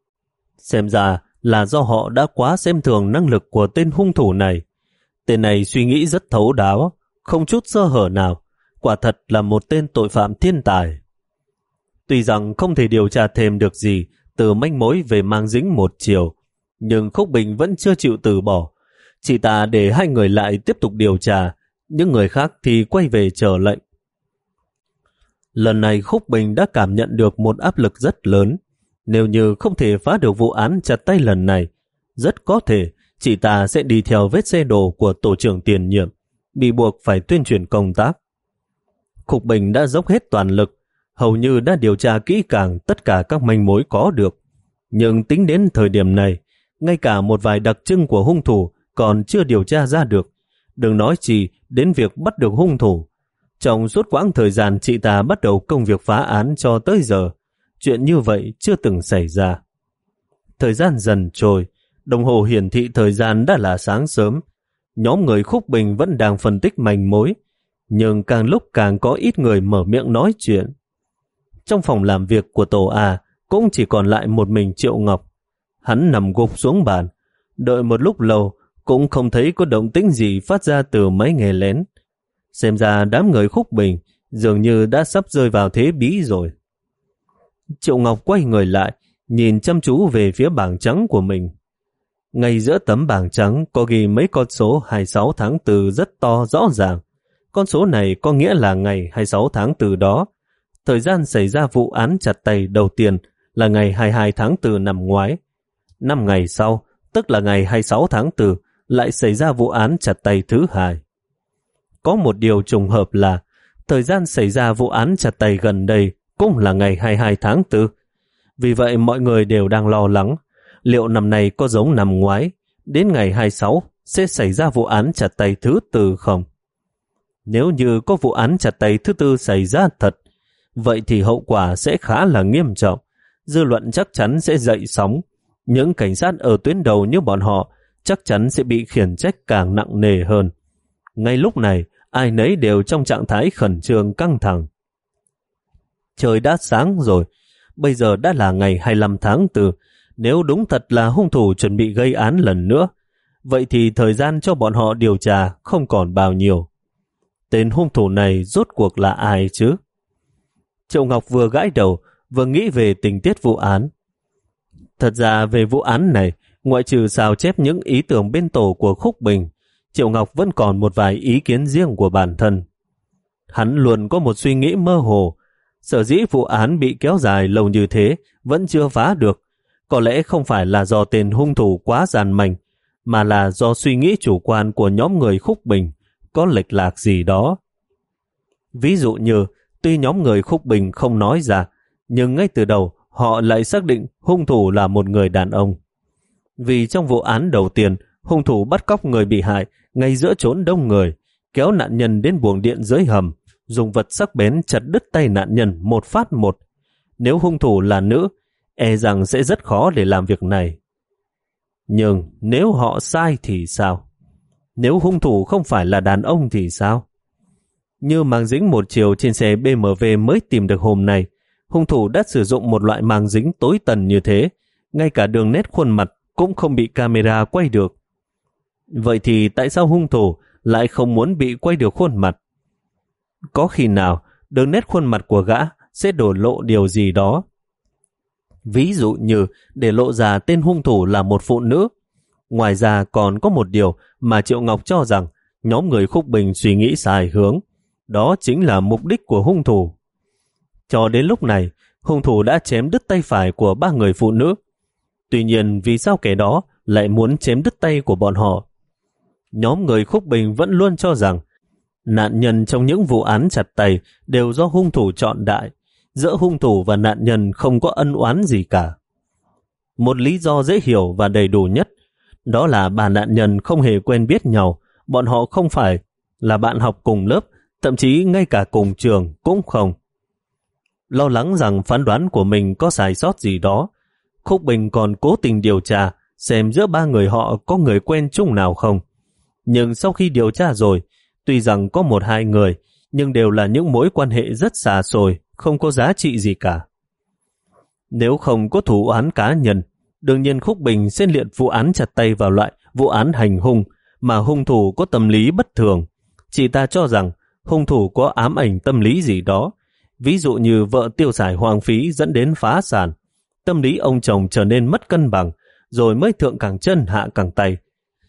Xem ra là do họ đã quá xem thường năng lực của tên hung thủ này. Tên này suy nghĩ rất thấu đáo, không chút sơ hở nào, quả thật là một tên tội phạm thiên tài. Tuy rằng không thể điều tra thêm được gì từ manh mối về màng dính một chiều, nhưng Khúc Bình vẫn chưa chịu từ bỏ. Chị ta để hai người lại tiếp tục điều tra, những người khác thì quay về chờ lệnh. Lần này Khúc Bình đã cảm nhận được một áp lực rất lớn. Nếu như không thể phá được vụ án chặt tay lần này, rất có thể chị ta sẽ đi theo vết xe đổ của tổ trưởng tiền nhiệm, bị buộc phải tuyên truyền công tác. Khúc Bình đã dốc hết toàn lực, hầu như đã điều tra kỹ càng tất cả các manh mối có được. Nhưng tính đến thời điểm này, ngay cả một vài đặc trưng của hung thủ còn chưa điều tra ra được. Đừng nói gì đến việc bắt được hung thủ. Trong suốt quãng thời gian chị ta bắt đầu công việc phá án cho tới giờ, chuyện như vậy chưa từng xảy ra. Thời gian dần trôi, đồng hồ hiển thị thời gian đã là sáng sớm. Nhóm người Khúc Bình vẫn đang phân tích manh mối, nhưng càng lúc càng có ít người mở miệng nói chuyện. Trong phòng làm việc của tổ A cũng chỉ còn lại một mình Triệu Ngọc. Hắn nằm gục xuống bàn, đợi một lúc lâu cũng không thấy có động tĩnh gì phát ra từ máy nghe lén. Xem ra đám người Khúc Bình dường như đã sắp rơi vào thế bí rồi. Triệu Ngọc quay người lại, nhìn chăm chú về phía bảng trắng của mình. Ngay giữa tấm bảng trắng có ghi mấy con số hai mươi sáu tháng tư rất to rõ ràng. Con số này có nghĩa là ngày hai mươi sáu tháng tư đó. Thời gian xảy ra vụ án chặt tay đầu tiên là ngày hai mươi hai tháng tư năm ngoái. Năm ngày sau, tức là ngày hai mươi sáu tháng tư, lại xảy ra vụ án chặt tay thứ hai. Có một điều trùng hợp là thời gian xảy ra vụ án chặt tay gần đây cũng là ngày hai mươi hai tháng tư. Vì vậy mọi người đều đang lo lắng liệu năm nay có giống năm ngoái, đến ngày hai mươi sáu sẽ xảy ra vụ án chặt tay thứ tư không? Nếu như có vụ án chặt tay thứ tư xảy ra thật, vậy thì hậu quả sẽ khá là nghiêm trọng. Dư luận chắc chắn sẽ dậy sóng. Những cảnh sát ở tuyến đầu như bọn họ chắc chắn sẽ bị khiển trách càng nặng nề hơn. Ngay lúc này, ai nấy đều trong trạng thái khẩn trương căng thẳng. Trời đã sáng rồi, bây giờ đã là ngày hai mươi lăm tháng tư. Nếu đúng thật là hung thủ chuẩn bị gây án lần nữa, vậy thì thời gian cho bọn họ điều tra không còn bao nhiêu. Tên hung thủ này rốt cuộc là ai chứ? Triệu Ngọc vừa gãi đầu, vừa nghĩ về tình tiết vụ án. Thật ra về vụ án này, ngoại trừ sao chép những ý tưởng bên tổ của Khúc Bình, Triệu Ngọc vẫn còn một vài ý kiến riêng của bản thân. Hắn luôn có một suy nghĩ mơ hồ. Sở dĩ vụ án bị kéo dài lâu như thế vẫn chưa phá được, có lẽ không phải là do tên hung thủ quá gian manh, mà là do suy nghĩ chủ quan của nhóm người Khúc Bình có lệch lạc gì đó. Ví dụ như, tuy nhóm người Khúc Bình không nói ra, nhưng ngay từ đầu họ lại xác định hung thủ là một người đàn ông. Vì trong vụ án đầu tiên, hung thủ bắt cóc người bị hại ngay giữa chốn đông người, kéo nạn nhân đến buồng điện dưới hầm, dùng vật sắc bén chặt đứt tay nạn nhân một phát một. Nếu hung thủ là nữ, e rằng sẽ rất khó để làm việc này. Nhưng nếu họ sai thì sao? Nếu hung thủ không phải là đàn ông thì sao? Như màng dính một chiều trên xe bê em vê mới tìm được hôm nay, hung thủ đã sử dụng một loại màng dính tối tần như thế, ngay cả đường nét khuôn mặt cũng không bị camera quay được. Vậy thì tại sao hung thủ lại không muốn bị quay được khuôn mặt? Có khi nào đường nét khuôn mặt của gã sẽ đổ lộ điều gì đó? Ví dụ như để lộ ra tên hung thủ là một phụ nữ. Ngoài ra còn có một điều mà Triệu Ngọc cho rằng nhóm người Khúc Bình suy nghĩ sai hướng. Đó chính là mục đích của hung thủ. Cho đến lúc này, hung thủ đã chém đứt tay phải của ba người phụ nữ. Tuy nhiên vì sao kẻ đó lại muốn chém đứt tay của bọn họ? Nhóm người Khúc Bình vẫn luôn cho rằng nạn nhân trong những vụ án chặt tay đều do hung thủ chọn đại. Giữa hung thủ và nạn nhân không có ân oán gì cả. Một lý do dễ hiểu và đầy đủ nhất, đó là ba nạn nhân không hề quen biết nhau, bọn họ không phải là bạn học cùng lớp, thậm chí ngay cả cùng trường cũng không. Lo lắng rằng phán đoán của mình có sai sót gì đó, Khúc Bình còn cố tình điều tra xem giữa ba người họ có người quen chung nào không. Nhưng sau khi điều tra rồi, tuy rằng có một hai người, nhưng đều là những mối quan hệ rất xa xôi, không có giá trị gì cả. Nếu không có thủ án cá nhân, đương nhiên Khúc Bình sẽ liệt vụ án chặt tay vào loại vụ án hành hung mà hung thủ có tâm lý bất thường. Chị ta cho rằng hung thủ có ám ảnh tâm lý gì đó, ví dụ như vợ tiêu xài hoang phí dẫn đến phá sản, tâm lý ông chồng trở nên mất cân bằng, rồi mới thượng cẳng chân hạ cẳng tay.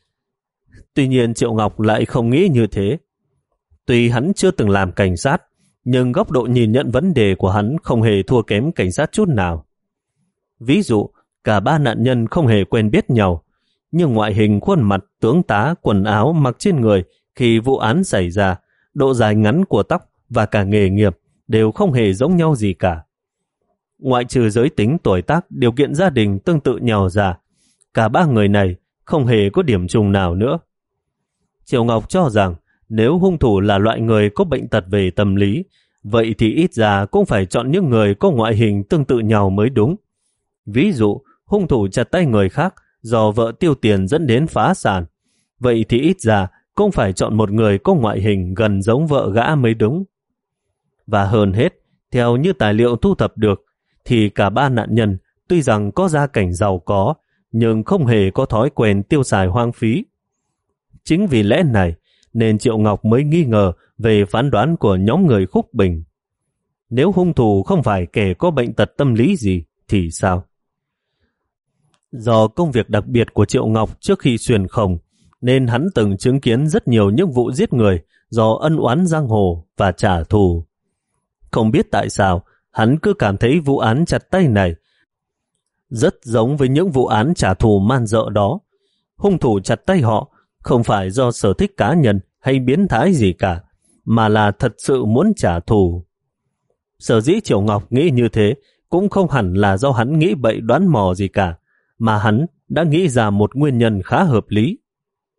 Tuy nhiên Triệu Ngọc lại không nghĩ như thế. Tuy hắn chưa từng làm cảnh sát, nhưng góc độ nhìn nhận vấn đề của hắn không hề thua kém cảnh sát chút nào. Ví dụ, cả ba nạn nhân không hề quen biết nhau, nhưng ngoại hình, khuôn mặt, tướng tá, quần áo mặc trên người khi vụ án xảy ra, độ dài ngắn của tóc và cả nghề nghiệp đều không hề giống nhau gì cả. Ngoại trừ giới tính, tuổi tác, điều kiện gia đình tương tự nhau ra, cả ba người này không hề có điểm chung nào nữa. Triệu Ngọc cho rằng nếu hung thủ là loại người có bệnh tật về tâm lý, vậy thì ít ra cũng phải chọn những người có ngoại hình tương tự nhau mới đúng. Ví dụ, hung thủ chặt tay người khác do vợ tiêu tiền dẫn đến phá sản, vậy thì ít ra cũng phải chọn một người có ngoại hình gần giống vợ gã mới đúng. Và hơn hết, theo như tài liệu thu thập được, thì cả ba nạn nhân tuy rằng có gia cảnh giàu có, nhưng không hề có thói quen tiêu xài hoang phí. Chính vì lẽ này, nên Triệu Ngọc mới nghi ngờ về phán đoán của nhóm người Khúc Bình. Nếu hung thủ không phải kẻ có bệnh tật tâm lý gì, thì sao? Do công việc đặc biệt của Triệu Ngọc trước khi xuyên không, nên hắn từng chứng kiến rất nhiều những vụ giết người do ân oán giang hồ và trả thù. Không biết tại sao, hắn cứ cảm thấy vụ án chặt tay này rất giống với những vụ án trả thù man dợ đó. Hung thủ chặt tay họ không phải do sở thích cá nhân hay biến thái gì cả, mà là thật sự muốn trả thù. Sở dĩ Triệu Ngọc nghĩ như thế cũng không hẳn là do hắn nghĩ bậy đoán mò gì cả, mà hắn đã nghĩ ra một nguyên nhân khá hợp lý.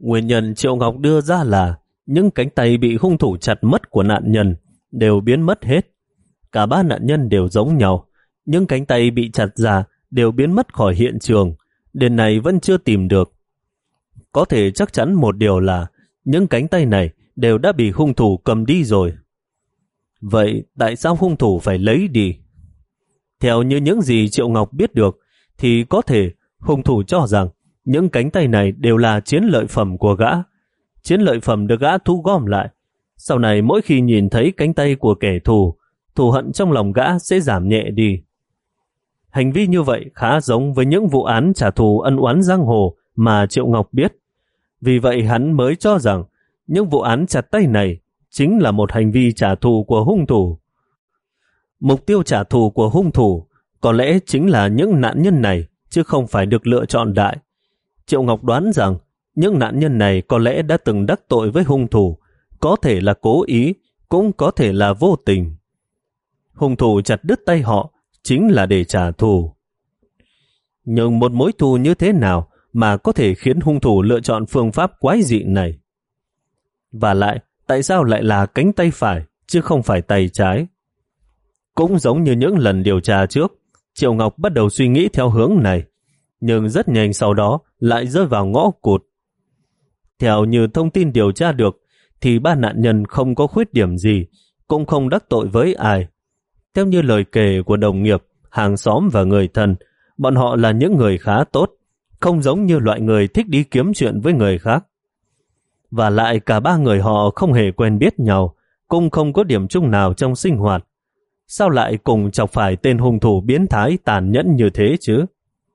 Nguyên nhân Triệu Ngọc đưa ra là những cánh tay bị hung thủ chặt mất của nạn nhân đều biến mất hết. Cả ba nạn nhân đều giống nhau, những cánh tay bị chặt ra đều biến mất khỏi hiện trường, đến nay vẫn chưa tìm được. Có thể chắc chắn một điều là những cánh tay này đều đã bị hung thủ cầm đi rồi. Vậy tại sao hung thủ phải lấy đi? Theo như những gì Triệu Ngọc biết được, thì có thể hung thủ cho rằng những cánh tay này đều là chiến lợi phẩm của gã. Chiến lợi phẩm được gã thu gom lại. Sau này mỗi khi nhìn thấy cánh tay của kẻ thù, thù hận trong lòng gã sẽ giảm nhẹ đi. Hành vi như vậy khá giống với những vụ án trả thù ân oán giang hồ mà Triệu Ngọc biết. Vì vậy hắn mới cho rằng những vụ án chặt tay này chính là một hành vi trả thù của hung thủ. Mục tiêu trả thù của hung thủ có lẽ chính là những nạn nhân này, chứ không phải được lựa chọn đại. Triệu Ngọc đoán rằng những nạn nhân này có lẽ đã từng đắc tội với hung thủ, có thể là cố ý, cũng có thể là vô tình. Hung thủ chặt đứt tay họ chính là để trả thù. Nhưng một mối thù như thế nào mà có thể khiến hung thủ lựa chọn phương pháp quái dị này? Và lại, tại sao lại là cánh tay phải chứ không phải tay trái? Cũng giống như những lần điều tra trước, Triệu Ngọc bắt đầu suy nghĩ theo hướng này, nhưng rất nhanh sau đó lại rơi vào ngõ cụt. Theo như thông tin điều tra được, thì ba nạn nhân không có khuyết điểm gì, cũng không đắc tội với ai. Theo như lời kể của đồng nghiệp, hàng xóm và người thân, bọn họ là những người khá tốt, không giống như loại người thích đi kiếm chuyện với người khác. Và lại cả ba người họ không hề quen biết nhau, cũng không có điểm chung nào trong sinh hoạt. Sao lại cùng chọc phải tên hung thủ biến thái tàn nhẫn như thế chứ?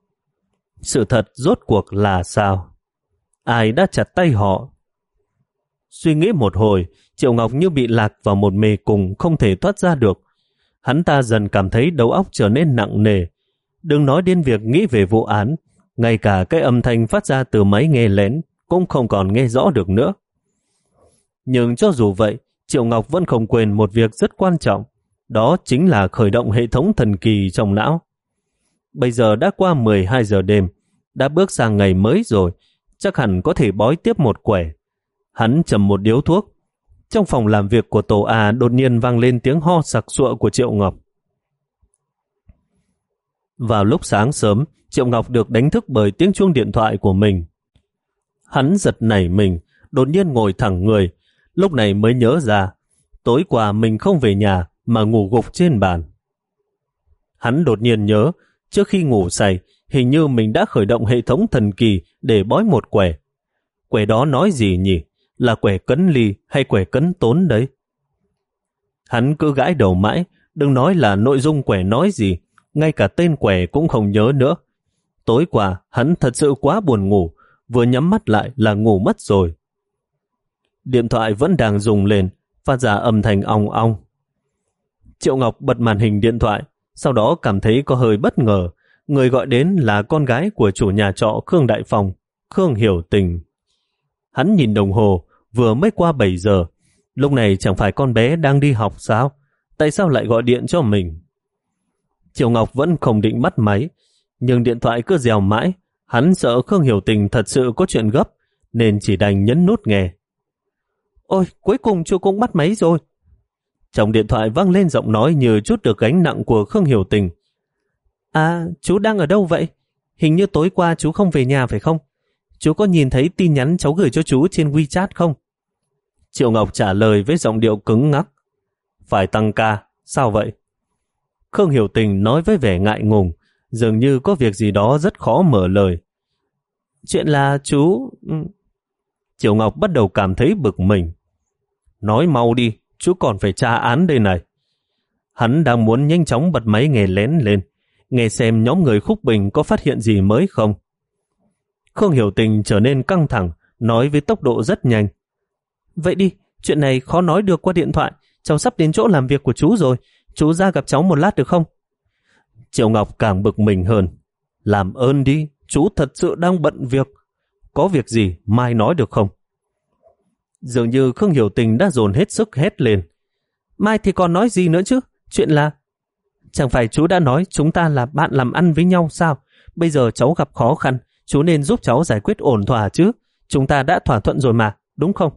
Sự thật rốt cuộc là sao? Ai đã chặt tay họ? Suy nghĩ một hồi, Triệu Ngọc như bị lạc vào một mê cung không thể thoát ra được. Hắn ta dần cảm thấy đầu óc trở nên nặng nề. Đừng nói đến việc nghĩ về vụ án, ngay cả cái âm thanh phát ra từ máy nghe lén cũng không còn nghe rõ được nữa. Nhưng cho dù vậy, Triệu Ngọc vẫn không quên một việc rất quan trọng, đó chính là khởi động hệ thống thần kỳ trong não. Bây giờ đã qua mười hai giờ đêm, đã bước sang ngày mới rồi, chắc hẳn có thể bói tiếp một quẻ. Hắn chầm một điếu thuốc. Trong phòng làm việc của tổ A đột nhiên vang lên tiếng ho sặc sụa của Triệu Ngọc. Vào lúc sáng sớm, Triệu Ngọc được đánh thức bởi tiếng chuông điện thoại của mình. Hắn giật nảy mình, đột nhiên ngồi thẳng người, lúc này mới nhớ ra, tối qua mình không về nhà mà ngủ gục trên bàn. Hắn đột nhiên nhớ, trước khi ngủ say, hình như mình đã khởi động hệ thống thần kỳ để bói một quẻ. Quẻ đó nói gì nhỉ? Là quẻ cấn ly hay quẻ cấn tốn đấy? Hắn cứ gãi đầu mãi, đừng nói là nội dung quẻ nói gì, ngay cả tên quẻ cũng không nhớ nữa. Tối qua, hắn thật sự quá buồn ngủ, vừa nhắm mắt lại là ngủ mất rồi. Điện thoại vẫn đang rung lên, phát ra âm thanh ong ong. Triệu Ngọc bật màn hình điện thoại, sau đó cảm thấy có hơi bất ngờ. Người gọi đến là con gái của chủ nhà trọ Khương Đại Phong, Khương Hiểu Tình. Hắn nhìn đồng hồ, vừa mới qua bảy giờ. Lúc này chẳng phải con bé đang đi học sao? Tại sao lại gọi điện cho mình? Triệu Ngọc vẫn không định bắt máy, nhưng điện thoại cứ rèo mãi. Hắn sợ Khương Hiểu Tình thật sự có chuyện gấp, nên chỉ đành nhấn nút nghe. Ôi, cuối cùng chú cũng bắt máy rồi. Trong điện thoại vang lên giọng nói như chút được gánh nặng của Khương Hiểu Tình. À, chú đang ở đâu vậy? Hình như tối qua chú không về nhà phải không? Chú có nhìn thấy tin nhắn cháu gửi cho chú trên WeChat không? Triệu Ngọc trả lời với giọng điệu cứng ngắc. Phải tăng ca, sao vậy? Khương Hiểu Tình nói với vẻ ngại ngùng, dường như có việc gì đó rất khó mở lời. Chuyện là chú... Triệu Ngọc bắt đầu cảm thấy bực mình. Nói mau đi, chú còn phải tra án đây này. Hắn đang muốn nhanh chóng bật máy nghe lén lên, nghe xem nhóm người Khúc Bình có phát hiện gì mới không. Khương Hiểu Tình trở nên căng thẳng, nói với tốc độ rất nhanh. Vậy đi, chuyện này khó nói được qua điện thoại, cháu sắp đến chỗ làm việc của chú rồi, chú ra gặp cháu một lát được không? Triệu Ngọc càng bực mình hơn. Làm ơn đi, chú thật sự đang bận việc. Có việc gì, mai nói được không? Dường như Khương Hiểu Tình đã dồn hết sức hét lên. Mai thì còn nói gì nữa chứ? Chuyện là... Chẳng phải chú đã nói chúng ta là bạn làm ăn với nhau sao? Bây giờ cháu gặp khó khăn, chú nên giúp cháu giải quyết ổn thỏa chứ. chúng ta đã thỏa thuận rồi mà, đúng không?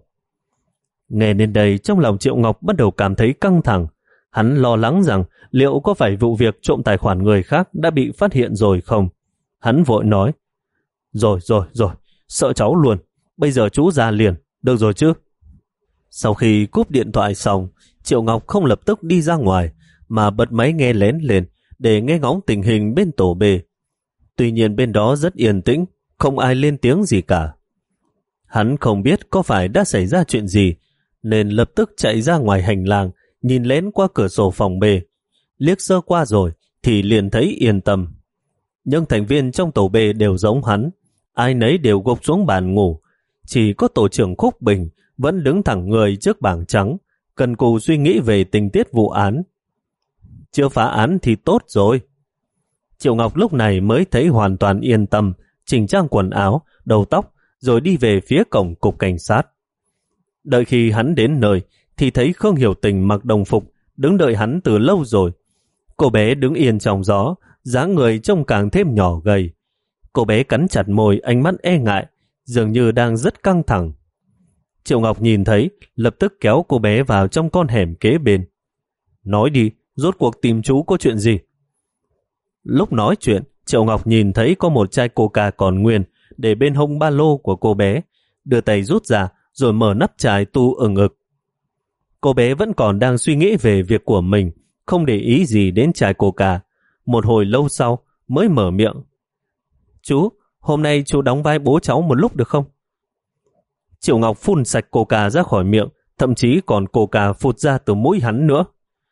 Nghe đến đây, trong lòng Triệu Ngọc bắt đầu cảm thấy căng thẳng. Hắn lo lắng rằng liệu có phải vụ việc trộm tài khoản người khác đã bị phát hiện rồi không? Hắn vội nói, rồi rồi rồi, sợ cháu luôn, bây giờ chú ra liền, được rồi chứ? Sau khi cúp điện thoại xong, Triệu Ngọc không lập tức đi ra ngoài, mà bật máy nghe lén lên để nghe ngóng tình hình bên tổ B. Tuy nhiên bên đó rất yên tĩnh, không ai lên tiếng gì cả. Hắn không biết có phải đã xảy ra chuyện gì, nên lập tức chạy ra ngoài hành lang, nhìn lén qua cửa sổ phòng B. Liếc sơ qua rồi thì liền thấy yên tâm. Nhưng thành viên trong tổ B đều giống hắn, ai nấy đều gục xuống bàn ngủ. Chỉ có tổ trưởng Khúc Bình vẫn đứng thẳng người trước bảng trắng, cần cù suy nghĩ về tình tiết vụ án. Chưa phá án thì tốt rồi. Triệu Ngọc lúc này mới thấy hoàn toàn yên tâm, chỉnh trang quần áo, đầu tóc, rồi đi về phía cổng cục cảnh sát. Đợi khi hắn đến nơi, thì thấy Khương Hiểu Tình mặc đồng phục, đứng đợi hắn từ lâu rồi. Cô bé đứng yên trong gió, dáng người trông càng thêm nhỏ gầy. Cô bé cắn chặt môi, ánh mắt e ngại, dường như đang rất căng thẳng. Triệu Ngọc nhìn thấy, lập tức kéo cô bé vào trong con hẻm kế bên. Nói đi, rốt cuộc tìm chú có chuyện gì? Lúc nói chuyện, Triệu Ngọc nhìn thấy có một chai coca còn nguyên để bên hông ba lô của cô bé, đưa tay rút ra rồi mở nắp chai tu ừng ực. Cô bé vẫn còn đang suy nghĩ về việc của mình, không để ý gì đến chai coca. Một hồi lâu sau mới mở miệng. Chú, hôm nay chú đóng vai bố cháu một lúc được không? Triệu Ngọc phun sạch coca ra khỏi miệng, thậm chí còn coca phụt ra từ mũi hắn nữa.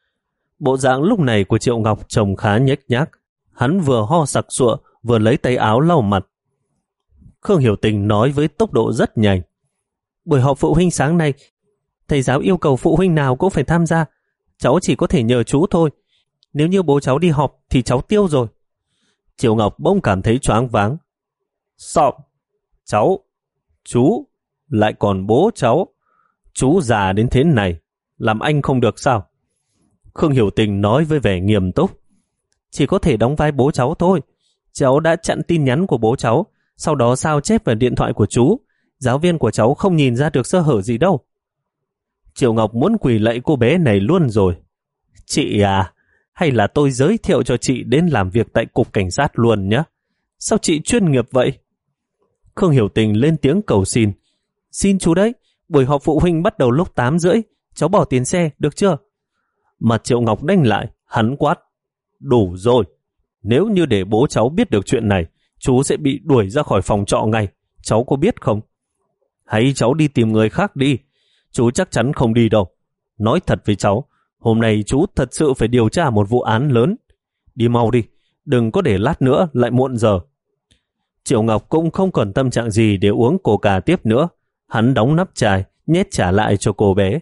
Bộ dạng lúc này của Triệu Ngọc trông khá nhếch nhác. Hắn vừa ho sặc sụa, vừa lấy tay áo lau mặt. Khương Hiểu Tình nói với tốc độ rất nhanh. Buổi họp phụ huynh sáng nay, thầy giáo yêu cầu phụ huynh nào cũng phải tham gia. Cháu chỉ có thể nhờ chú thôi. Nếu như bố cháu đi họp thì cháu tiêu rồi. Triệu Ngọc bỗng cảm thấy choáng váng. Sao? Cháu? Chú? Lại còn bố cháu? Chú già đến thế này, làm anh không được sao? Khương Hiểu Tình nói với vẻ nghiêm túc. Chỉ có thể đóng vai bố cháu thôi. Cháu đã chặn tin nhắn của bố cháu, sau đó sao chép vào điện thoại của chú. Giáo viên của cháu không nhìn ra được sơ hở gì đâu. Triệu Ngọc muốn quỳ lạy cô bé này luôn rồi. Chị à, hay là tôi giới thiệu cho chị đến làm việc tại cục cảnh sát luôn nhé? Sao chị chuyên nghiệp vậy? Khương Hiểu Tình lên tiếng cầu xin. Xin chú đấy, buổi họp phụ huynh bắt đầu lúc tám rưỡi, cháu bỏ tiền xe, được chưa? Mặt Triệu Ngọc đanh lại, hắn quát. Đủ rồi, nếu như để bố cháu biết được chuyện này, chú sẽ bị đuổi ra khỏi phòng trọ ngay, cháu có biết không? Hay cháu đi tìm người khác đi, chú chắc chắn không đi đâu. Nói thật với cháu, hôm nay chú thật sự phải điều tra một vụ án lớn. Đi mau đi, đừng có để lát nữa lại muộn giờ. Triệu Ngọc cũng không còn tâm trạng gì để uống coca tiếp nữa. Hắn đóng nắp chai, nhét trả lại cho cô bé.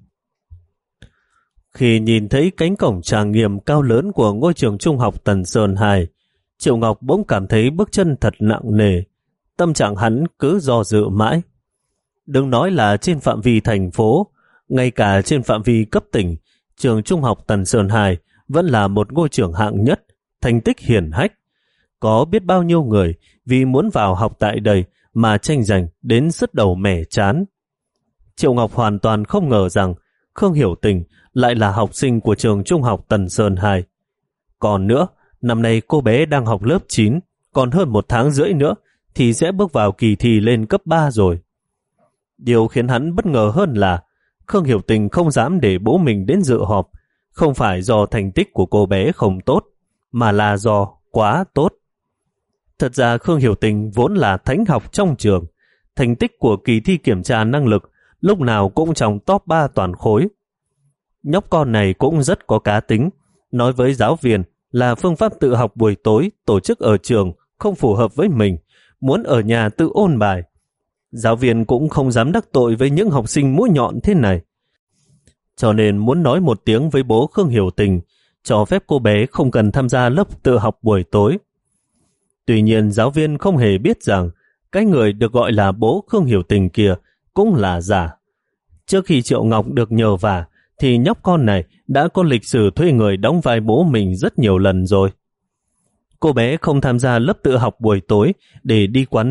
Khi nhìn thấy cánh cổng trang nghiêm cao lớn của ngôi trường trung học Tần Sơn hai, Triệu Ngọc bỗng cảm thấy bước chân thật nặng nề. Tâm trạng hắn cứ do dự mãi. Đừng nói là trên phạm vi thành phố, ngay cả trên phạm vi cấp tỉnh, trường trung học Tần Sơn hai vẫn là một ngôi trường hạng nhất, thành tích hiển hách. Có biết bao nhiêu người vì muốn vào học tại đây mà tranh giành đến sứt đầu mẻ chán. Triệu Ngọc hoàn toàn không ngờ rằng Khương Hiểu Tình lại là học sinh của trường trung học Tần Sơn hai. Còn nữa, năm nay cô bé đang học lớp chín, còn hơn một tháng rưỡi nữa thì sẽ bước vào kỳ thi lên cấp ba rồi. Điều khiến hắn bất ngờ hơn là Khương Hiểu Tình không dám để bố mình đến dự họp, không phải do thành tích của cô bé không tốt, mà là do quá tốt. Thật ra Khương Hiểu Tình vốn là thánh học trong trường, thành tích của kỳ thi kiểm tra năng lực lúc nào cũng trong top ba toàn khối. Nhóc con này cũng rất có cá tính, nói với giáo viên là phương pháp tự học buổi tối tổ chức ở trường không phù hợp với mình, muốn ở nhà tự ôn bài. Giáo viên cũng không dám đắc tội với những học sinh mũi nhọn thế này. Cho nên muốn nói một tiếng với bố Khương Hiểu Tình, cho phép cô bé không cần tham gia lớp tự học buổi tối. Tuy nhiên giáo viên không hề biết rằng cái người được gọi là bố Khương Hiểu Tình kia cũng là giả. Trước khi Triệu Ngọc được nhờ vả, thì nhóc con này đã có lịch sử thuê người đóng vai bố mình rất nhiều lần rồi. Cô bé không tham gia lớp tự học buổi tối để đi quán net,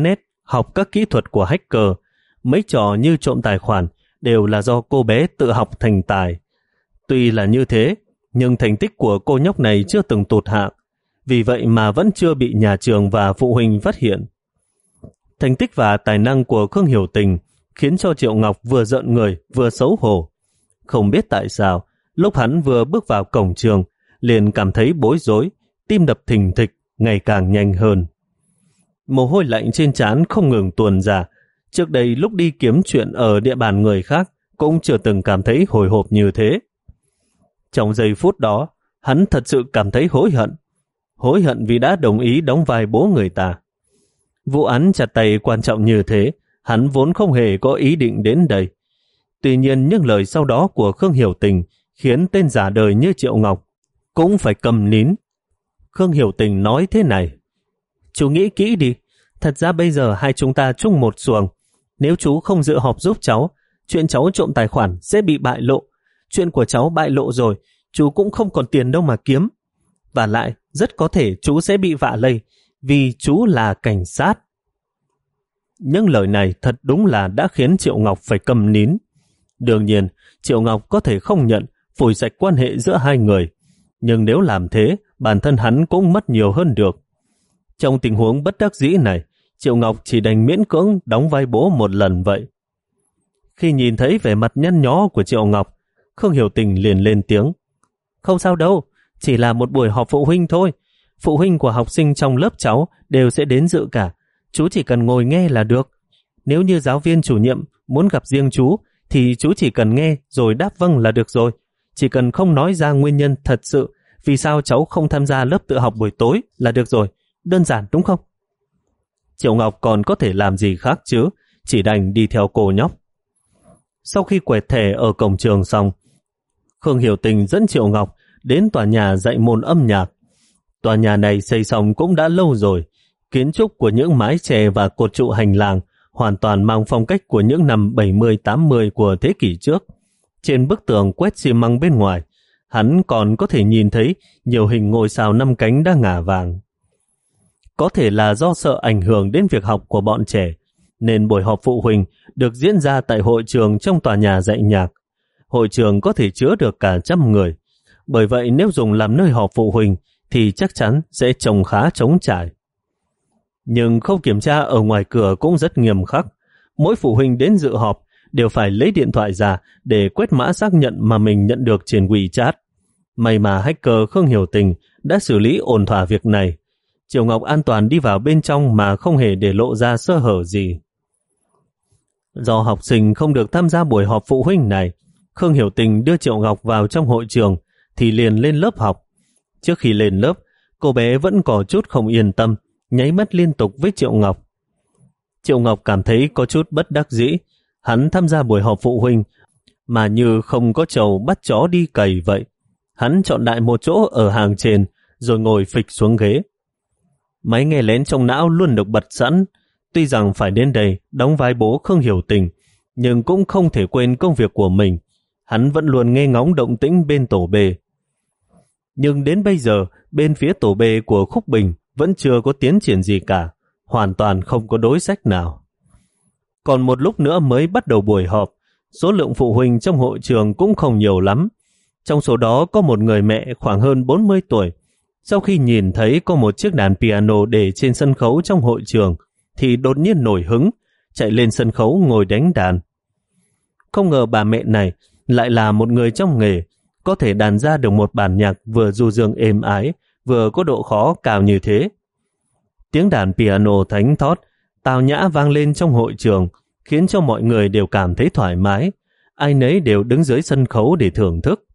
học các kỹ thuật của hacker. Mấy trò như trộm tài khoản đều là do cô bé tự học thành tài. Tuy là như thế, nhưng thành tích của cô nhóc này chưa từng tụt hạng, vì vậy mà vẫn chưa bị nhà trường và phụ huynh phát hiện. Thành tích và tài năng của Khương Hiểu Tình khiến cho Triệu Ngọc vừa giận người vừa xấu hổ. Không biết tại sao, lúc hắn vừa bước vào cổng trường, liền cảm thấy bối rối, tim đập thình thịch ngày càng nhanh hơn. Mồ hôi lạnh trên trán không ngừng tuôn ra. Trước đây lúc đi kiếm chuyện ở địa bàn người khác cũng chưa từng cảm thấy hồi hộp như thế. Trong giây phút đó, hắn thật sự cảm thấy hối hận. Hối hận vì đã đồng ý đóng vai bố người ta. Vụ án chặt tay quan trọng như thế, hắn vốn không hề có ý định đến đây. Tuy nhiên những lời sau đó của Khương Hiểu Tình khiến tên giả đời như Triệu Ngọc cũng phải cầm nín. Khương Hiểu Tình nói thế này: chú nghĩ kỹ đi, thật ra bây giờ hai chúng ta chung một xuồng. Nếu chú không dự họp giúp cháu, chuyện cháu trộm tài khoản sẽ bị bại lộ. Chuyện của cháu bại lộ rồi, chú cũng không còn tiền đâu mà kiếm. Và lại, rất có thể chú sẽ bị vạ lây, vì chú là cảnh sát. Những lời này thật đúng là đã khiến Triệu Ngọc phải cầm nín. Đương nhiên, Triệu Ngọc có thể không nhận, phủi sạch quan hệ giữa hai người. Nhưng nếu làm thế, bản thân hắn cũng mất nhiều hơn được. Trong tình huống bất đắc dĩ này, Triệu Ngọc chỉ đành miễn cưỡng đóng vai bố một lần vậy. Khi nhìn thấy vẻ mặt nhăn nhó của Triệu Ngọc, Khương Hiểu Tình liền lên tiếng: không sao đâu, chỉ là một buổi họp phụ huynh thôi. Phụ huynh của học sinh trong lớp cháu đều sẽ đến dự cả. Chú chỉ cần ngồi nghe là được. Nếu như giáo viên chủ nhiệm muốn gặp riêng chú, thì chú chỉ cần nghe rồi đáp vâng là được rồi. Chỉ cần không nói ra nguyên nhân thật sự vì sao cháu không tham gia lớp tự học buổi tối là được rồi. Đơn giản đúng không? Triệu Ngọc còn có thể làm gì khác chứ, chỉ đành đi theo cô nhóc. Sau khi quẹt thẻ ở cổng trường xong, Khương Hiểu Tình dẫn Triệu Ngọc đến tòa nhà dạy môn âm nhạc. Tòa nhà này xây xong cũng đã lâu rồi. Kiến trúc của những mái chè và cột trụ hành lang hoàn toàn mang phong cách của những năm bảy mươi tám mươi của thế kỷ trước. Trên bức tường quét xi măng bên ngoài, hắn còn có thể nhìn thấy nhiều hình ngôi sao năm cánh đã ngả vàng. Có thể là do sợ ảnh hưởng đến việc học của bọn trẻ, nên buổi họp phụ huynh được diễn ra tại hội trường trong tòa nhà dạy nhạc. Hội trường có thể chứa được cả trăm người. Bởi vậy nếu dùng làm nơi họp phụ huynh thì chắc chắn sẽ trông khá trống trải. Nhưng khâu kiểm tra ở ngoài cửa cũng rất nghiêm khắc. Mỗi phụ huynh đến dự họp đều phải lấy điện thoại ra để quét mã xác nhận mà mình nhận được trên WeChat. May mà hacker Khương Hiểu Tình đã xử lý ổn thỏa việc này. Triệu Ngọc an toàn đi vào bên trong mà không hề để lộ ra sơ hở gì. Do học sinh không được tham gia buổi họp phụ huynh này, Khương Hiểu Tình đưa Triệu Ngọc vào trong hội trường thì liền lên lớp học. Trước khi lên lớp, cô bé vẫn có chút không yên tâm, nháy mắt liên tục với Triệu Ngọc. Triệu Ngọc cảm thấy có chút bất đắc dĩ. Hắn tham gia buổi họp phụ huynh mà như không có trầu bắt chó đi cày vậy. Hắn chọn đại một chỗ ở hàng trên rồi ngồi phịch xuống ghế. Máy nghe lén trong não luôn được bật sẵn. Tuy rằng phải đến đây đóng vai bố Khương Hiểu Tình, nhưng cũng không thể quên công việc của mình. Hắn vẫn luôn nghe ngóng động tĩnh bên tổ B. Nhưng đến bây giờ, bên phía tổ B của Khúc Bình vẫn chưa có tiến triển gì cả, hoàn toàn không có đối sách nào. Còn một lúc nữa mới bắt đầu buổi họp, số lượng phụ huynh trong hội trường cũng không nhiều lắm. Trong số đó có một người mẹ khoảng hơn bốn mươi tuổi. Sau khi nhìn thấy có một chiếc đàn piano để trên sân khấu trong hội trường, thì đột nhiên nổi hứng, chạy lên sân khấu ngồi đánh đàn. Không ngờ bà mẹ này lại là một người trong nghề, có thể đàn ra được một bản nhạc vừa du dương êm ái, vừa có độ khó cao như thế. Tiếng đàn piano thánh thót, tào nhã vang lên trong hội trường, khiến cho mọi người đều cảm thấy thoải mái. Ai nấy đều đứng dưới sân khấu để thưởng thức.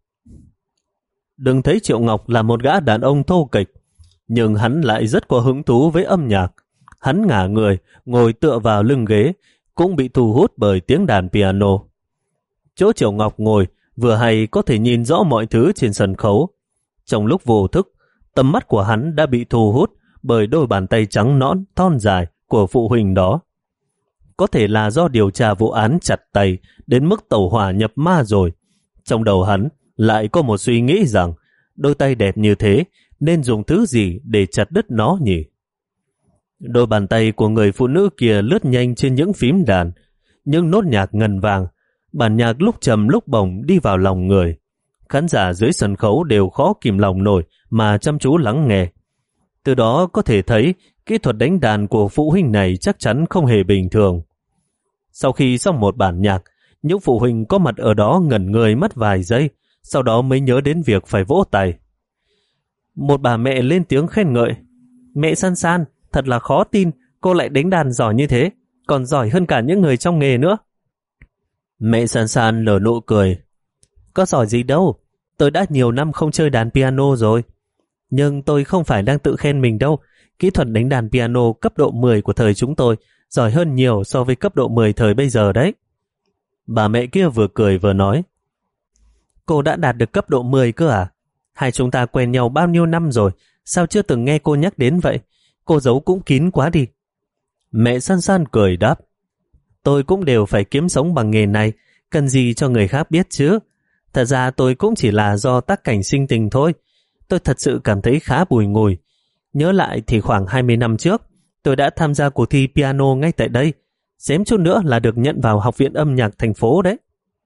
Đừng thấy Triệu Ngọc là một gã đàn ông thô kịch, nhưng hắn lại rất có hứng thú với âm nhạc. Hắn ngả người, ngồi tựa vào lưng ghế, cũng bị thu hút bởi tiếng đàn piano. Chỗ Triệu Ngọc ngồi vừa hay có thể nhìn rõ mọi thứ trên sân khấu. Trong lúc vô thức, tầm mắt của hắn đã bị thu hút bởi đôi bàn tay trắng nõn, thon dài của phụ huynh đó. Có thể là do điều tra vụ án chặt tay đến mức tẩu hỏa nhập ma rồi. Trong đầu hắn lại có một suy nghĩ rằng đôi tay đẹp như thế nên dùng thứ gì để chặt đứt nó nhỉ? Đôi bàn tay của người phụ nữ kia lướt nhanh trên những phím đàn, những nốt nhạc ngân vàng, bản nhạc lúc trầm lúc bổng đi vào lòng người. Khán giả dưới sân khấu đều khó kìm lòng nổi mà chăm chú lắng nghe. Từ đó có thể thấy kỹ thuật đánh đàn của phụ huynh này chắc chắn không hề bình thường. Sau khi xong một bản nhạc, những phụ huynh có mặt ở đó ngẩn người mất vài giây, sau đó mới nhớ đến việc phải vỗ tay. Một bà mẹ lên tiếng khen ngợi. Mẹ San San, thật là khó tin cô lại đánh đàn giỏi như thế, còn giỏi hơn cả những người trong nghề nữa. Mẹ San San nở nụ cười. Có giỏi gì đâu, tôi đã nhiều năm không chơi đàn piano rồi. Nhưng tôi không phải đang tự khen mình đâu, kỹ thuật đánh đàn piano cấp độ mười của thời chúng tôi giỏi hơn nhiều so với cấp độ mười thời bây giờ đấy. Bà mẹ kia vừa cười vừa nói. Cô đã đạt được cấp độ mười cơ à? Hai chúng ta quen nhau bao nhiêu năm rồi, sao chưa từng nghe cô nhắc đến vậy? Cô giấu cũng kín quá đi. Mẹ San San cười đáp. Tôi cũng đều phải kiếm sống bằng nghề này, cần gì cho người khác biết chứ? Thật ra tôi cũng chỉ là do tác cảnh sinh tình thôi. Tôi thật sự cảm thấy khá bùi ngùi. Nhớ lại thì khoảng hai mươi năm trước, tôi đã tham gia cuộc thi piano ngay tại đây. Xém chút nữa là được nhận vào Học viện âm nhạc thành phố đấy.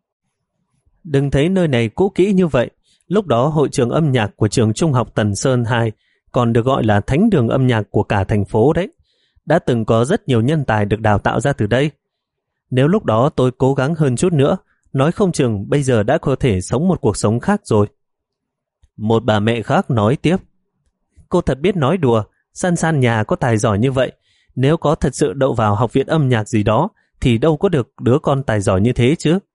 Đừng thấy nơi này cũ kỹ như vậy. Lúc đó hội trường âm nhạc của trường Trung học Tần Sơn hai còn được gọi là thánh đường âm nhạc của cả thành phố đấy. Đã từng có rất nhiều nhân tài được đào tạo ra từ đây. Nếu lúc đó tôi cố gắng hơn chút nữa, nói không chừng bây giờ đã có thể sống một cuộc sống khác rồi. Một bà mẹ khác nói tiếp. Cô thật biết nói đùa, San San nhà có tài giỏi như vậy. Nếu có thật sự đậu vào học viện âm nhạc gì đó, thì đâu có được đứa con tài giỏi như thế chứ.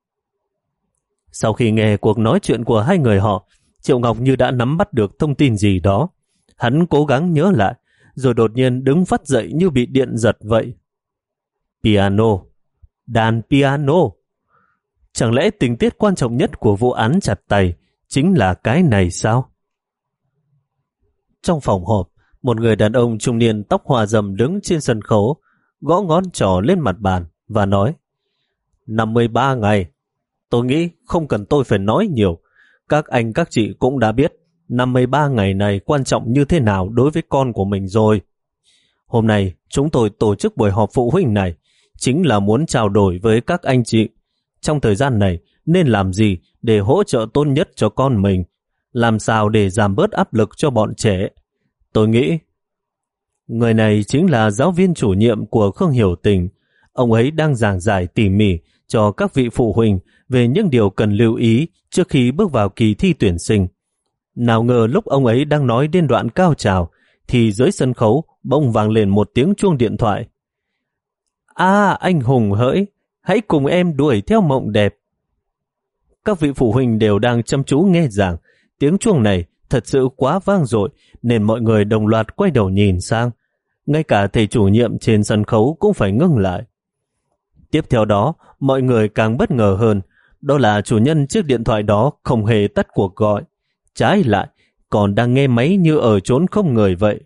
Sau khi nghe cuộc nói chuyện của hai người họ, Triệu Ngọc như đã nắm bắt được thông tin gì đó. Hắn cố gắng nhớ lại, rồi đột nhiên đứng phắt dậy như bị điện giật vậy. Piano, đàn piano. Chẳng lẽ tình tiết quan trọng nhất của vụ án chặt tay chính là cái này sao? Trong phòng họp, một người đàn ông trung niên tóc hoa râm đứng trên sân khấu, gõ ngón trỏ lên mặt bàn và nói: năm mươi ba ngày. Tôi nghĩ không cần tôi phải nói nhiều. Các anh các chị cũng đã biết năm mươi ba ngày này quan trọng như thế nào đối với con của mình rồi. Hôm nay chúng tôi tổ chức buổi họp phụ huynh này chính là muốn trao đổi với các anh chị. Trong thời gian này nên làm gì để hỗ trợ tốt nhất cho con mình, làm sao để giảm bớt áp lực cho bọn trẻ. Tôi nghĩ người này chính là giáo viên chủ nhiệm của Khương Hiểu Tình. Ông ấy đang giảng giải tỉ mỉ cho các vị phụ huynh về những điều cần lưu ý trước khi bước vào kỳ thi tuyển sinh. Nào ngờ lúc ông ấy đang nói đến đoạn cao trào thì dưới sân khấu bỗng vang lên một tiếng chuông điện thoại. À, anh hùng hỡi, hãy cùng em đuổi theo mộng đẹp. Các vị phụ huynh đều đang chăm chú nghe giảng. Tiếng chuông này thật sự quá vang dội nên mọi người đồng loạt quay đầu nhìn sang. Ngay cả thầy chủ nhiệm trên sân khấu cũng phải ngưng lại. Tiếp theo đó, mọi người càng bất ngờ hơn. Đó là chủ nhân chiếc điện thoại đó không hề tắt cuộc gọi. Trái lại, còn đang nghe máy như ở chốn không người vậy.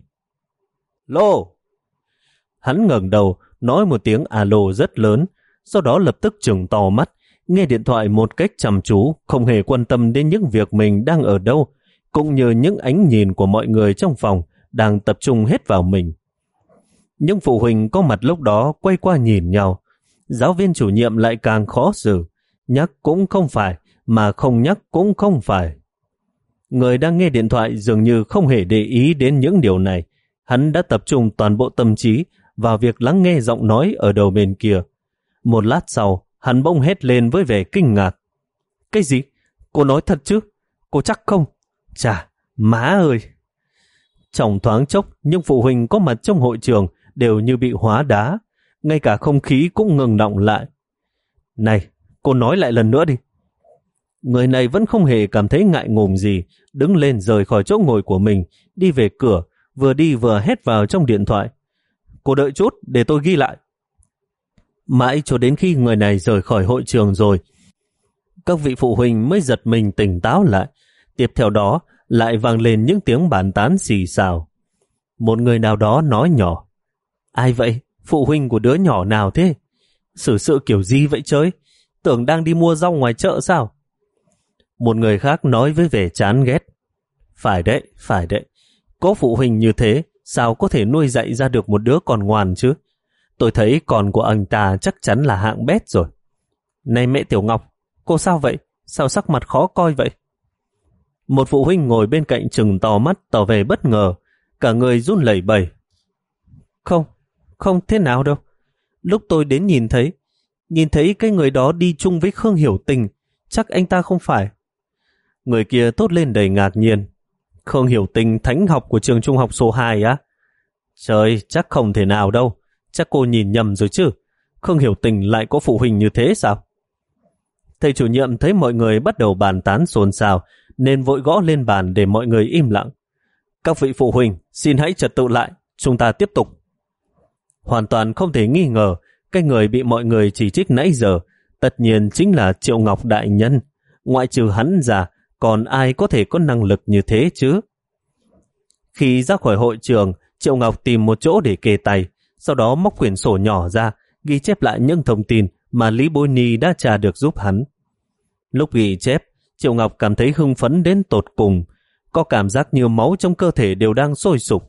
Lô! Hắn ngẩng đầu, nói một tiếng alo rất lớn, sau đó lập tức trừng to mắt, nghe điện thoại một cách chăm chú, không hề quan tâm đến những việc mình đang ở đâu, cũng như những ánh nhìn của mọi người trong phòng đang tập trung hết vào mình. Những phụ huynh có mặt lúc đó quay qua nhìn nhau. Giáo viên chủ nhiệm lại càng khó xử. Nhắc cũng không phải, mà không nhắc cũng không phải. Người đang nghe điện thoại dường như không hề để ý đến những điều này. Hắn đã tập trung toàn bộ tâm trí vào việc lắng nghe giọng nói ở đầu bên kia. Một lát sau, hắn bỗng hét lên với vẻ kinh ngạc. Cái gì? Cô nói thật chứ? Cô chắc không? Chà, má ơi! Trong thoáng chốc, những phụ huynh có mặt trong hội trường đều như bị hóa đá. Ngay cả không khí cũng ngừng đọng lại. Này, cô nói lại lần nữa đi. Người này vẫn không hề cảm thấy ngại ngùng gì, đứng lên rời khỏi chỗ ngồi của mình, đi về cửa, vừa đi vừa hét vào trong điện thoại. Cô đợi chút để tôi ghi lại. Mãi cho đến khi người này rời khỏi hội trường rồi, các vị phụ huynh mới giật mình tỉnh táo lại. Tiếp theo đó lại vang lên những tiếng bàn tán xì xào. Một người nào đó nói nhỏ: Ai vậy? Phụ huynh của đứa nhỏ nào thế? Xử sự kiểu gì vậy trời? Tưởng đang đi mua rau ngoài chợ sao? Một người khác nói với vẻ chán ghét: Phải đấy, phải đấy. Có phụ huynh như thế sao có thể nuôi dạy ra được một đứa con ngoan chứ? Tôi thấy con của anh ta chắc chắn là hạng bét rồi. Này mẹ Tiểu Ngọc, cô sao vậy? Sao sắc mặt khó coi vậy? Một phụ huynh ngồi bên cạnh trừng to mắt tỏ vẻ bất ngờ, cả người run lẩy bẩy. Không, không thế nào đâu. Lúc tôi đến nhìn thấy, nhìn thấy cái người đó đi chung với Khương Hiểu Tình, chắc anh ta không phải. Người kia thốt lên đầy ngạc nhiên. Khương Hiểu Tình thánh học của trường trung học số hai á? Trời, chắc không thể nào đâu. Chắc cô nhìn nhầm rồi chứ. Khương Hiểu Tình lại có phụ huynh như thế sao? Thầy chủ nhiệm thấy mọi người bắt đầu bàn tán xôn xao nên vội gõ lên bàn để mọi người im lặng. Các vị phụ huynh, xin hãy trật tự lại, chúng ta tiếp tục. Hoàn toàn không thể nghi ngờ, cái người bị mọi người chỉ trích nãy giờ tất nhiên chính là Triệu Ngọc đại nhân. Ngoại trừ hắn ra, còn ai có thể có năng lực như thế chứ? Khi ra khỏi hội trường, Triệu Ngọc tìm một chỗ để kê tay, sau đó móc quyển sổ nhỏ ra, ghi chép lại những thông tin mà Lý Bối Ni đã tra được giúp hắn. Lúc ghi chép, Triệu Ngọc cảm thấy hưng phấn đến tột cùng, có cảm giác như máu trong cơ thể đều đang sôi sục.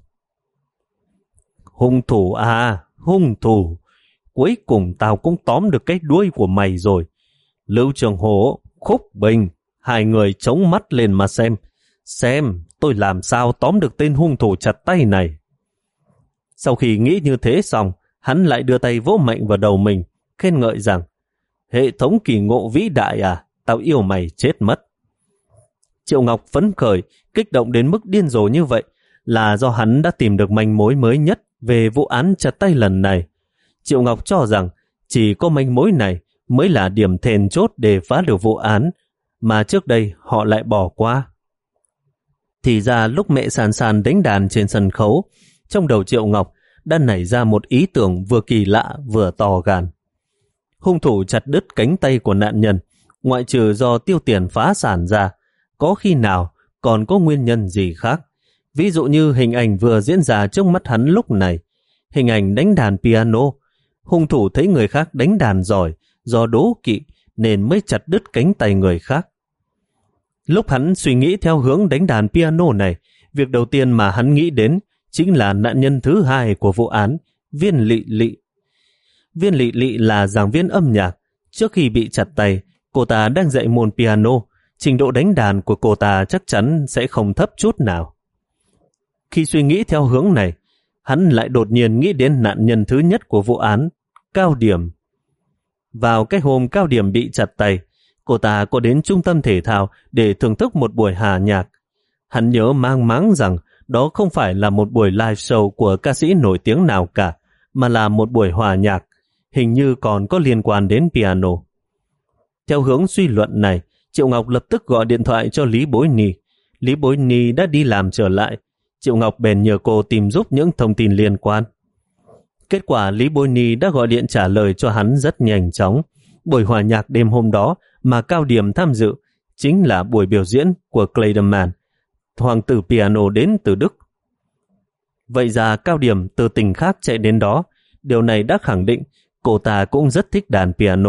Hung thủ à, hung thủ, cuối cùng tao cũng tóm được cái đuôi của mày rồi. Lưu Trường Hổ, Khúc Bình, hai người chống mắt lên mà xem, xem tôi làm sao tóm được tên hung thủ chặt tay này. Sau khi nghĩ như thế xong, hắn lại đưa tay vỗ mạnh vào đầu mình, khen ngợi rằng, hệ thống kỳ ngộ vĩ đại à, tao yêu mày chết mất. Triệu Ngọc phấn khởi, kích động đến mức điên rồ như vậy là do hắn đã tìm được manh mối mới nhất về vụ án chặt tay lần này. Triệu Ngọc cho rằng chỉ có manh mối này mới là điểm then chốt để phá được vụ án mà trước đây họ lại bỏ qua. Thì ra lúc mẹ Sàn Sàn đánh đàn trên sân khấu, trong đầu Triệu Ngọc đã nảy ra một ý tưởng vừa kỳ lạ vừa to gan. Hung thủ chặt đứt cánh tay của nạn nhân, ngoại trừ do tiêu tiền phá sản ra, có khi nào còn có nguyên nhân gì khác? Ví dụ như hình ảnh vừa diễn ra trước mắt hắn lúc này, hình ảnh đánh đàn piano. Hung thủ thấy người khác đánh đàn giỏi, do đố kỵ nên mới chặt đứt cánh tay người khác. Lúc hắn suy nghĩ theo hướng đánh đàn piano này, việc đầu tiên mà hắn nghĩ đến chính là nạn nhân thứ hai của vụ án, Viên Lị Lị. Viên Lị Lị là giảng viên âm nhạc. Trước khi bị chặt tay, cô ta đang dạy môn piano. Trình độ đánh đàn của cô ta chắc chắn sẽ không thấp chút nào. Khi suy nghĩ theo hướng này, hắn lại đột nhiên nghĩ đến nạn nhân thứ nhất của vụ án, Cao Điểm. Vào cái hôm Cao Điểm bị chặt tay, cô ta có đến trung tâm thể thao để thưởng thức một buổi hòa nhạc. Hắn nhớ mang máng rằng đó không phải là một buổi live show của ca sĩ nổi tiếng nào cả, mà là một buổi hòa nhạc, hình như còn có liên quan đến piano. Theo hướng suy luận này, Triệu Ngọc lập tức gọi điện thoại cho Lý Bối Ni. Lý Bối Ni đã đi làm trở lại. Triệu Ngọc bèn nhờ cô tìm giúp những thông tin liên quan. Kết quả Lý Bối Ni đã gọi điện trả lời cho hắn rất nhanh chóng. Buổi hòa nhạc đêm hôm đó mà Cao Điểm tham dự chính là buổi biểu diễn của Kleiderman, hoàng tử piano đến từ Đức. Vậy ra Cao Điểm từ tỉnh khác chạy đến đó, điều này đã khẳng định cô ta cũng rất thích đàn piano.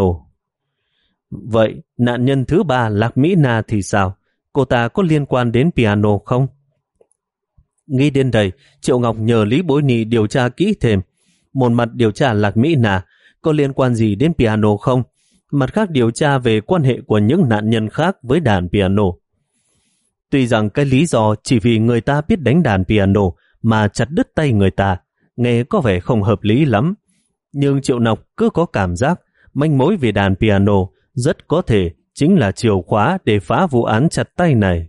Vậy nạn nhân thứ ba Lạc Mỹ Na thì sao? Cô ta có liên quan đến piano không? Nghĩ đến đây, Triệu Ngọc nhờ Lý Bối Ni điều tra kỹ thêm. Một mặt điều tra Lạc Mỹ Na có liên quan gì đến piano không? Mặt khác điều tra về quan hệ của những nạn nhân khác với đàn piano. Tuy rằng cái lý do chỉ vì người ta biết đánh đàn piano mà chặt đứt tay người ta, nghe có vẻ không hợp lý lắm. Nhưng Triệu Ngọc cứ có cảm giác manh mối về đàn piano rất có thể chính là chìa khóa để phá vụ án chặt tay này.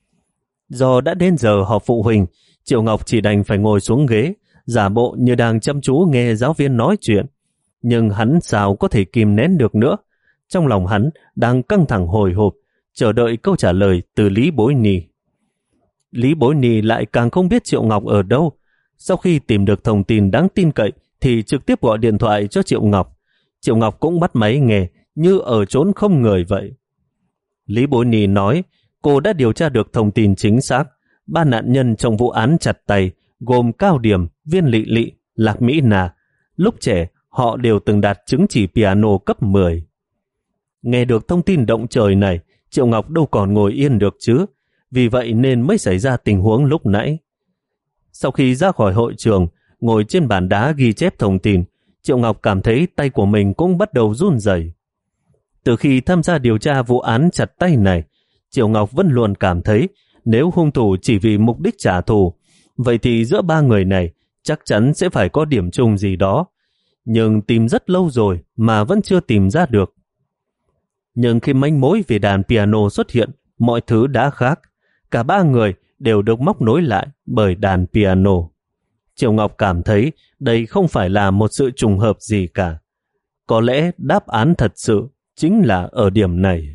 Do đã đến giờ họp phụ huynh, Triệu Ngọc chỉ đành phải ngồi xuống ghế, giả bộ như đang chăm chú nghe giáo viên nói chuyện. Nhưng hắn sao có thể kìm nén được nữa. Trong lòng hắn đang căng thẳng hồi hộp, chờ đợi câu trả lời từ Lý Bối Ni. Lý Bối Ni lại càng không biết Triệu Ngọc ở đâu. Sau khi tìm được thông tin đáng tin cậy thì trực tiếp gọi điện thoại cho Triệu Ngọc. Triệu Ngọc cũng bắt máy nghe như ở chốn không người vậy. Lý Bối Ni nói cô đã điều tra được thông tin chính xác. Ba nạn nhân trong vụ án chặt tay gồm Cao Điểm, Viên Lị Lị, Lạc Mỹ Na. Lúc trẻ họ đều từng đạt chứng chỉ piano cấp mười. Nghe được thông tin động trời này, Triệu Ngọc đâu còn ngồi yên được chứ. Vì vậy nên mới xảy ra tình huống lúc nãy. Sau khi ra khỏi hội trường, ngồi trên bàn đá ghi chép thông tin, Triệu Ngọc cảm thấy tay của mình cũng bắt đầu run rẩy. Từ khi tham gia điều tra vụ án chặt tay này, Triệu Ngọc vẫn luôn cảm thấy nếu hung thủ chỉ vì mục đích trả thù, vậy thì giữa ba người này chắc chắn sẽ phải có điểm chung gì đó. Nhưng tìm rất lâu rồi mà vẫn chưa tìm ra được. Nhưng khi manh mối về đàn piano xuất hiện, mọi thứ đã khác. Cả ba người đều được móc nối lại bởi đàn piano. Triệu Ngọc cảm thấy đây không phải là một sự trùng hợp gì cả. Có lẽ đáp án thật sự chính là ở điểm này.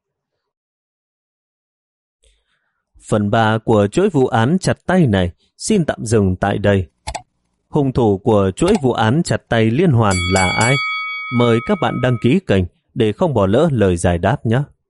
Phần ba của chuỗi vụ án chặt tay này xin tạm dừng tại đây. Hung thủ của chuỗi vụ án chặt tay liên hoàn là ai? Mời các bạn đăng ký kênh để không bỏ lỡ lời giải đáp nhé.